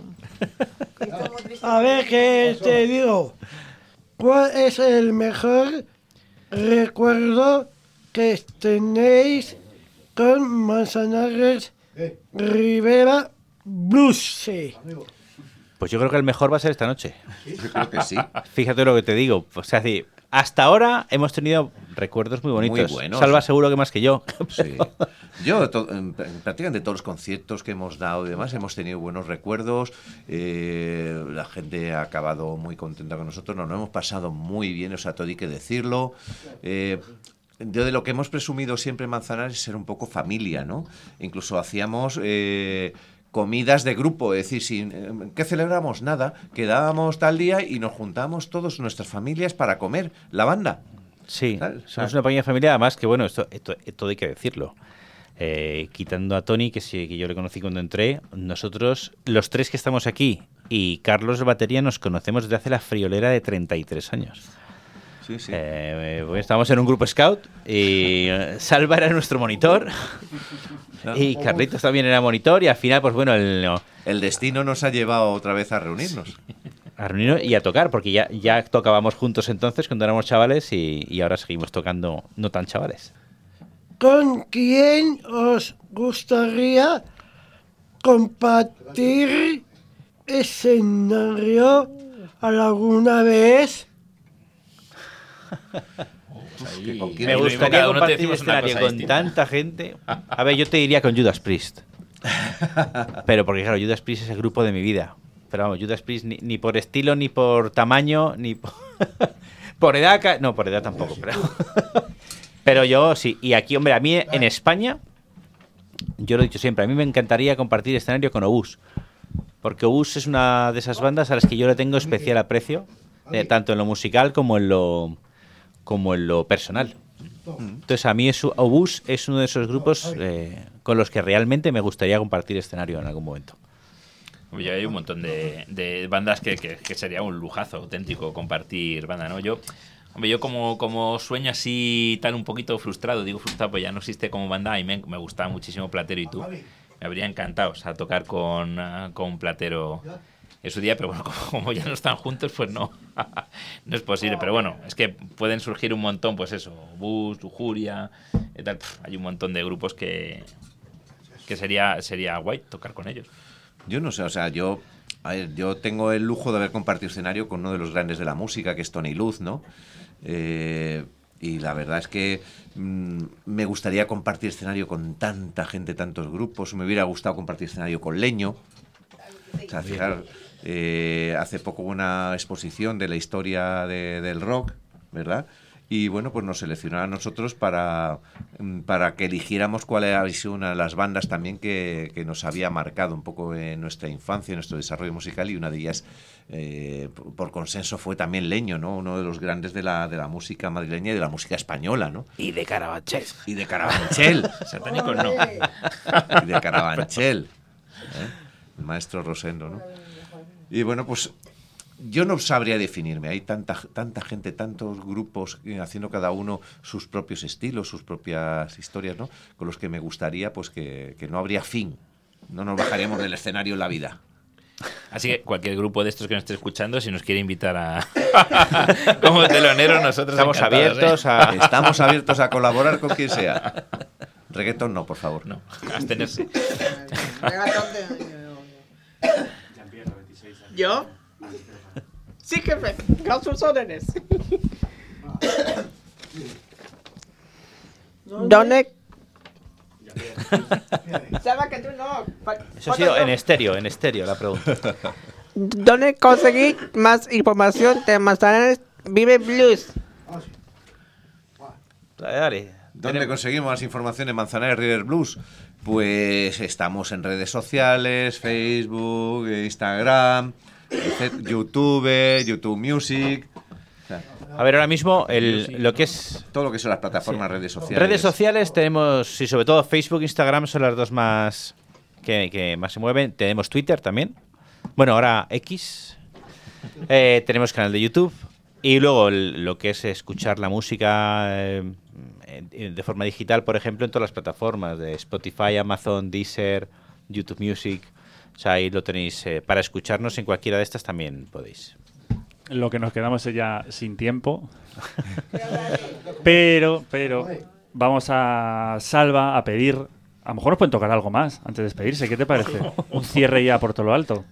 A ver, ¿qué te digo? ¿Cuál es el mejor recuerdo que tenéis con Manzanares Rivera Blues? Sí. Pues yo creo que el mejor va a ser esta noche. Yo creo que sí. Fíjate lo que te digo. O sea, sí, hasta ahora hemos tenido recuerdos muy bonitos. Muy buenos. Salva seguro que más que yo. Sí. Yo, to- en, en prácticamente todos los conciertos que hemos dado y demás, hemos tenido buenos recuerdos. eh, la gente ha acabado muy contenta con nosotros. Nos lo hemos pasado muy bien, o sea, todo hay que decirlo. Eh, yo de lo que hemos presumido siempre en Manzanares es ser un poco familia, ¿no? Incluso hacíamos eh, comidas de grupo, es decir, sin, eh, ¿qué celebramos? Nada. Quedábamos tal día y nos juntamos todos, nuestras familias, para comer, la banda. Sí, ¿Sabes? somos una pequeña familia, además que bueno, esto, esto, esto hay que decirlo. Eh, quitando a Tony, que sí, que yo le conocí cuando entré, nosotros, los tres que estamos aquí, y Carlos de batería, nos conocemos desde hace la friolera de treinta y tres años. Sí, sí. Eh, pues estábamos en un grupo scout y eh, Salva era nuestro monitor y Carlitos también era monitor y al final, pues bueno, el, no, El destino nos ha llevado otra vez a reunirnos. a reunirnos y a tocar, porque ya, ya tocábamos juntos entonces cuando éramos chavales y, y ahora seguimos tocando no tan chavales. ¿Con quién os gustaría compartir escenario alguna vez? ¿Con quién? Me Ahí lo mismo, gustaría cada uno te compartir decimos una escenario cosa con distinta. tanta gente. A ver, yo te diría con Judas Priest. Pero porque, claro, Judas Priest es el grupo de mi vida. Pero vamos, Judas Priest ni, ni por estilo, ni por tamaño, ni por, por edad. ca- No, por edad tampoco, pero. Pero yo sí. Y aquí, hombre, a mí en España, yo lo he dicho siempre, a mí me encantaría compartir escenario con Obús. Porque Obús es una de esas bandas a las que yo le tengo especial aprecio, eh, tanto en lo musical como en lo, como en lo personal. Entonces, a mí es, Obús es uno de esos grupos eh, con los que realmente me gustaría compartir escenario en algún momento. Oye, hay un montón de, de bandas que, que, que sería un lujazo auténtico compartir banda, ¿no? Yo, hombre, yo como, como sueño así tan un poquito frustrado, digo frustrado, pues ya no existe como banda y me, me gustaba muchísimo Platero y tú. Me habría encantado, o sea, tocar con, uh, con Platero en su día, pero bueno, como, como ya no están juntos, pues no, no es posible. Pero bueno, es que pueden surgir un montón, pues eso, Bus, Lujuria, y tal. Pff, hay un montón de grupos que, que sería, sería guay tocar con ellos. Yo no sé, o sea, yo, a ver, yo tengo el lujo de haber compartido escenario con uno de los grandes de la música, que es Tony Luz, ¿no? Eh, y la verdad es que mmm, me gustaría compartir escenario con tanta gente, tantos grupos. Me hubiera gustado compartir escenario con Leño. O sea, fijar, eh, hace poco hubo una exposición de la historia de- del rock, ¿verdad? Y bueno, pues nos seleccionaron a nosotros para, mm, para que eligiéramos cuál era una de las bandas también que, que nos había marcado un poco en nuestra infancia, en nuestro desarrollo musical, y una de ellas, eh, por, por consenso, fue también Leño, ¿no? Uno de los grandes de la, de la música madrileña y de la música española, ¿no? Y de Carabanchel. Y de Carabanchel. Satánicos no. Y de Carabanchel. ¿eh? El maestro Rosendo, ¿no? Y bueno, pues yo no sabría definirme. Hay tanta, tanta gente, tantos grupos eh, haciendo cada uno sus propios estilos, sus propias historias, ¿no? Con los que me gustaría, pues, que, que no habría fin. No nos bajaríamos del escenario en la vida. Así que cualquier grupo de estos que nos esté escuchando, si nos quiere invitar a como telonero, nosotros Estamos encantados, abiertos ¿eh? a... Estamos abiertos a colaborar con quien sea. Reggaetón no, por favor. No, abstenerse. ¿Yo? Sí, jefe, a sus órdenes. ¿Dónde Sabes que tú no. Eso ha sido en estéreo, en estéreo la pregunta. ¿Dónde conseguir más información de Manzanares Vive Blues? Dale, dale. ¿Dónde conseguimos más información de Manzanares River Blues? Pues estamos en redes sociales, Facebook, Instagram, YouTube, YouTube Music. A ver, ahora mismo el, lo que es... Todo lo que son las plataformas, redes sociales. Redes sociales tenemos, y sobre todo Facebook, Instagram son las dos más que, que más se mueven. Tenemos Twitter también. Bueno, ahora X. Eh, tenemos canal de YouTube. Y luego el, lo que es escuchar la música eh, de forma digital, por ejemplo, en todas las plataformas de Spotify, Amazon, Deezer, YouTube Music. O sea, ahí lo tenéis eh, para escucharnos en cualquiera de estas también podéis. Lo que nos quedamos es ya sin tiempo. pero, pero, vamos a Salva a pedir... A lo mejor nos pueden tocar algo más antes de despedirse. ¿Qué te parece? Un cierre ya por todo lo alto.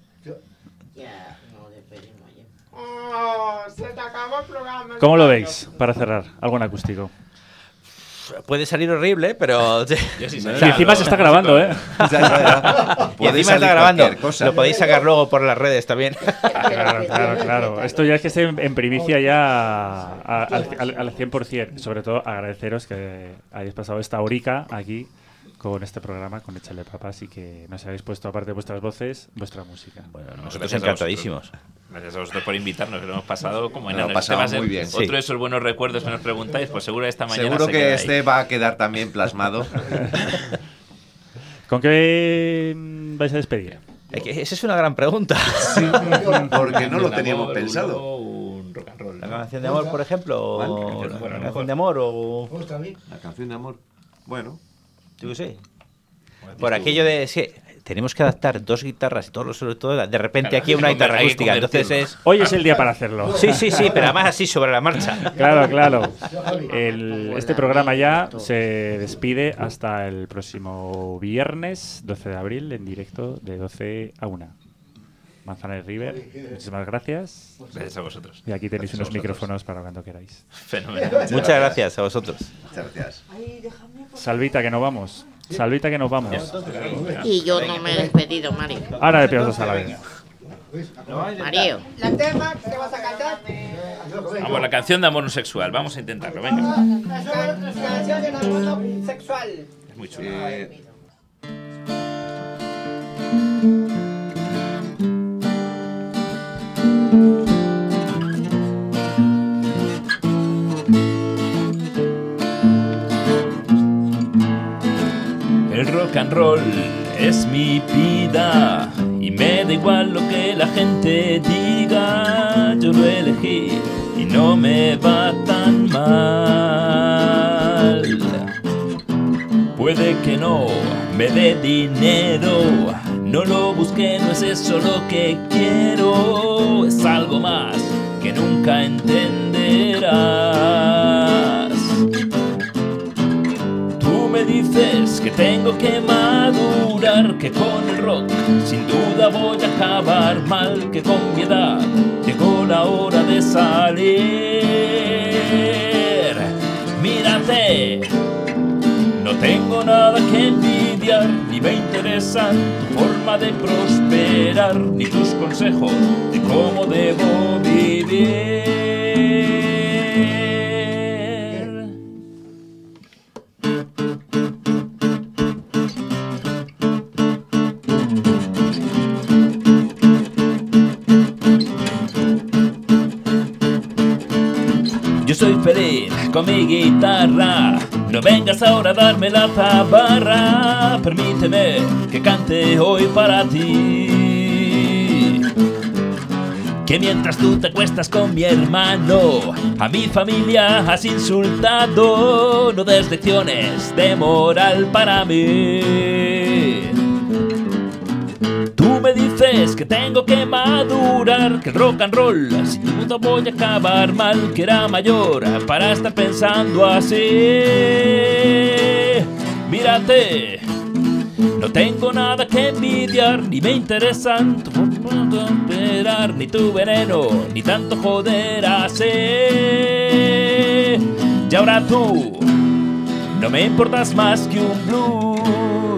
Oh, se te acabó el programa. ¿Cómo lo veis para cerrar? Algo en acústico. Puede salir horrible, pero... Yo sí sé. Y encima se está grabando, ¿eh? Ya, ya, ya. Y encima está grabando. Lo podéis sacar luego por las redes también. Claro, claro, claro. Esto ya es que esté en, en primicia ya a- al, al, al cien por ciento. Sobre todo agradeceros que hayáis pasado esta horica aquí con este programa, con Échale Papas, y que nos habéis puesto, aparte de vuestras voces, vuestra música. Bueno, Nosotros nosotros encantadísimos. Gracias a vosotros por invitarnos, que lo hemos pasado como en Lo hemos pasado muy bien. Otro Sí. de esos buenos recuerdos que nos preguntáis, pues seguro esta mañana Seguro se que queda ahí. este va a quedar también plasmado. ¿Con qué mm, vais a despedir? Es que esa es una gran pregunta. Sí, porque no lo Un teníamos amor, pensado. Un rock and roll. La canción de amor, por ejemplo, o ¿Cuál? la Bueno, canción de amor, o... La canción de amor. Bueno. Yo qué sé. Por aquello de... Es que tenemos que adaptar dos guitarras y todo lo sobre todo de repente Claro, aquí una hay que guitarra conver- hay que acústica. Entonces convertirlo. es... Hoy es el día para hacerlo. Sí, sí, sí, pero además así sobre la marcha. Claro, claro. El- este programa ya se despide hasta el próximo viernes, doce de abril, en directo de doce a una. Manzanares River, muchísimas gracias. Gracias a vosotros. Y aquí tenéis Gracias a unos vosotros. micrófonos para cuando queráis. Fenomenal. Muchas gracias a vosotros. Muchas gracias. Salvita, que nos vamos. Salvita, que nos vamos. Y yo no me he despedido, Mario. Ahora le pido dos a la vez. Mario. La tema que vas a cantar. Vamos, la canción de amor no sexual. Vamos a intentarlo, venga. Canción de amor sexual. Es muy chulo. Eh, El rock and roll es mi vida y me da igual lo que la gente diga. Yo lo elegí y no me va tan mal. Puede que no me dé dinero, no lo busqué, no es eso lo que quiero. Es algo más que nunca entenderás. Tú me dices que tengo que madurar, que con el rock sin duda voy a acabar mal, que con mi edad llegó la hora de salir. Mírate, no tengo nada que envidiar, ni me interesan tu forma de prosperar, ni tus consejos de cómo debo vivir. Yo soy feliz con mi guitarra, no vengas ahora a darme la tabarra. Permíteme que cante hoy para ti. Que mientras tú te acuestas con mi hermano, a mi familia has insultado. No des lecciones de moral para mí. Tú me dices que tengo que madurar, que el rock and roll sin duda voy a acabar mal, que era mayor para estar pensando así. Mírate, no tengo nada que envidiar, ni me interesan tu forma de operar, ni tu veneno, ni tanto joder así. Y ahora tú no me importas más que un blues.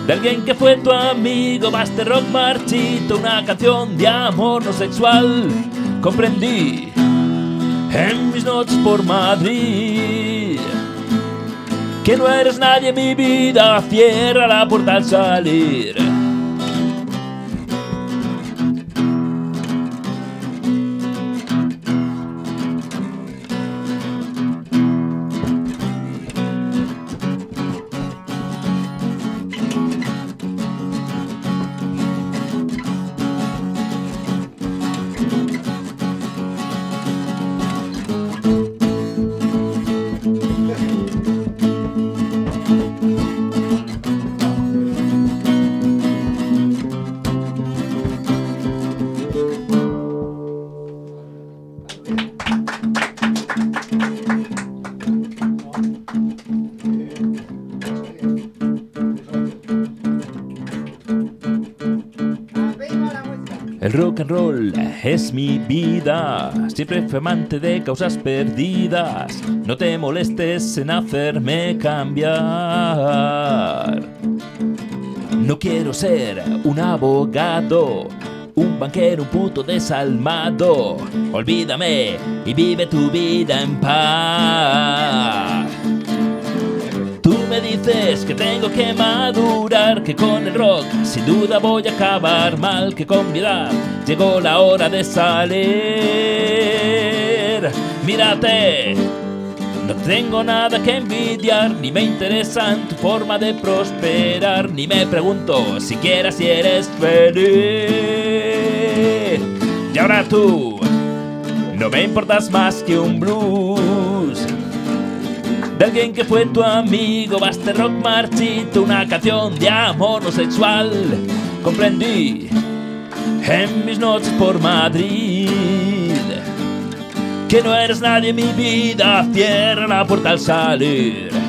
de alguien que fue tu amigo, Master Rock marchito, una canción de amor no sexual. Comprendí en mis noches por Madrid que no eres nadie en mi vida, cierra la puerta al salir. El rock and roll es mi vida, siempre fui amante de causas perdidas. No te molestes en hacerme cambiar. No quiero ser un abogado, un banquero, un puto desalmado. Olvídame y vive tu vida en paz. Tú me dices que tengo que madurar, que con el rock sin duda voy a acabar mal, que con mi edad llegó la hora de salir. Mírate, no tengo nada que envidiar, ni me interesa en tu forma de prosperar, ni me pregunto siquiera si eres feliz. Y ahora tú no me importas más que un blues de alguien que fue tu amigo, Master Rock marchito, una canción de amor no sexual. Comprendí en mis noches por Madrid que no eres nadie en mi vida, cierra la puerta al salir.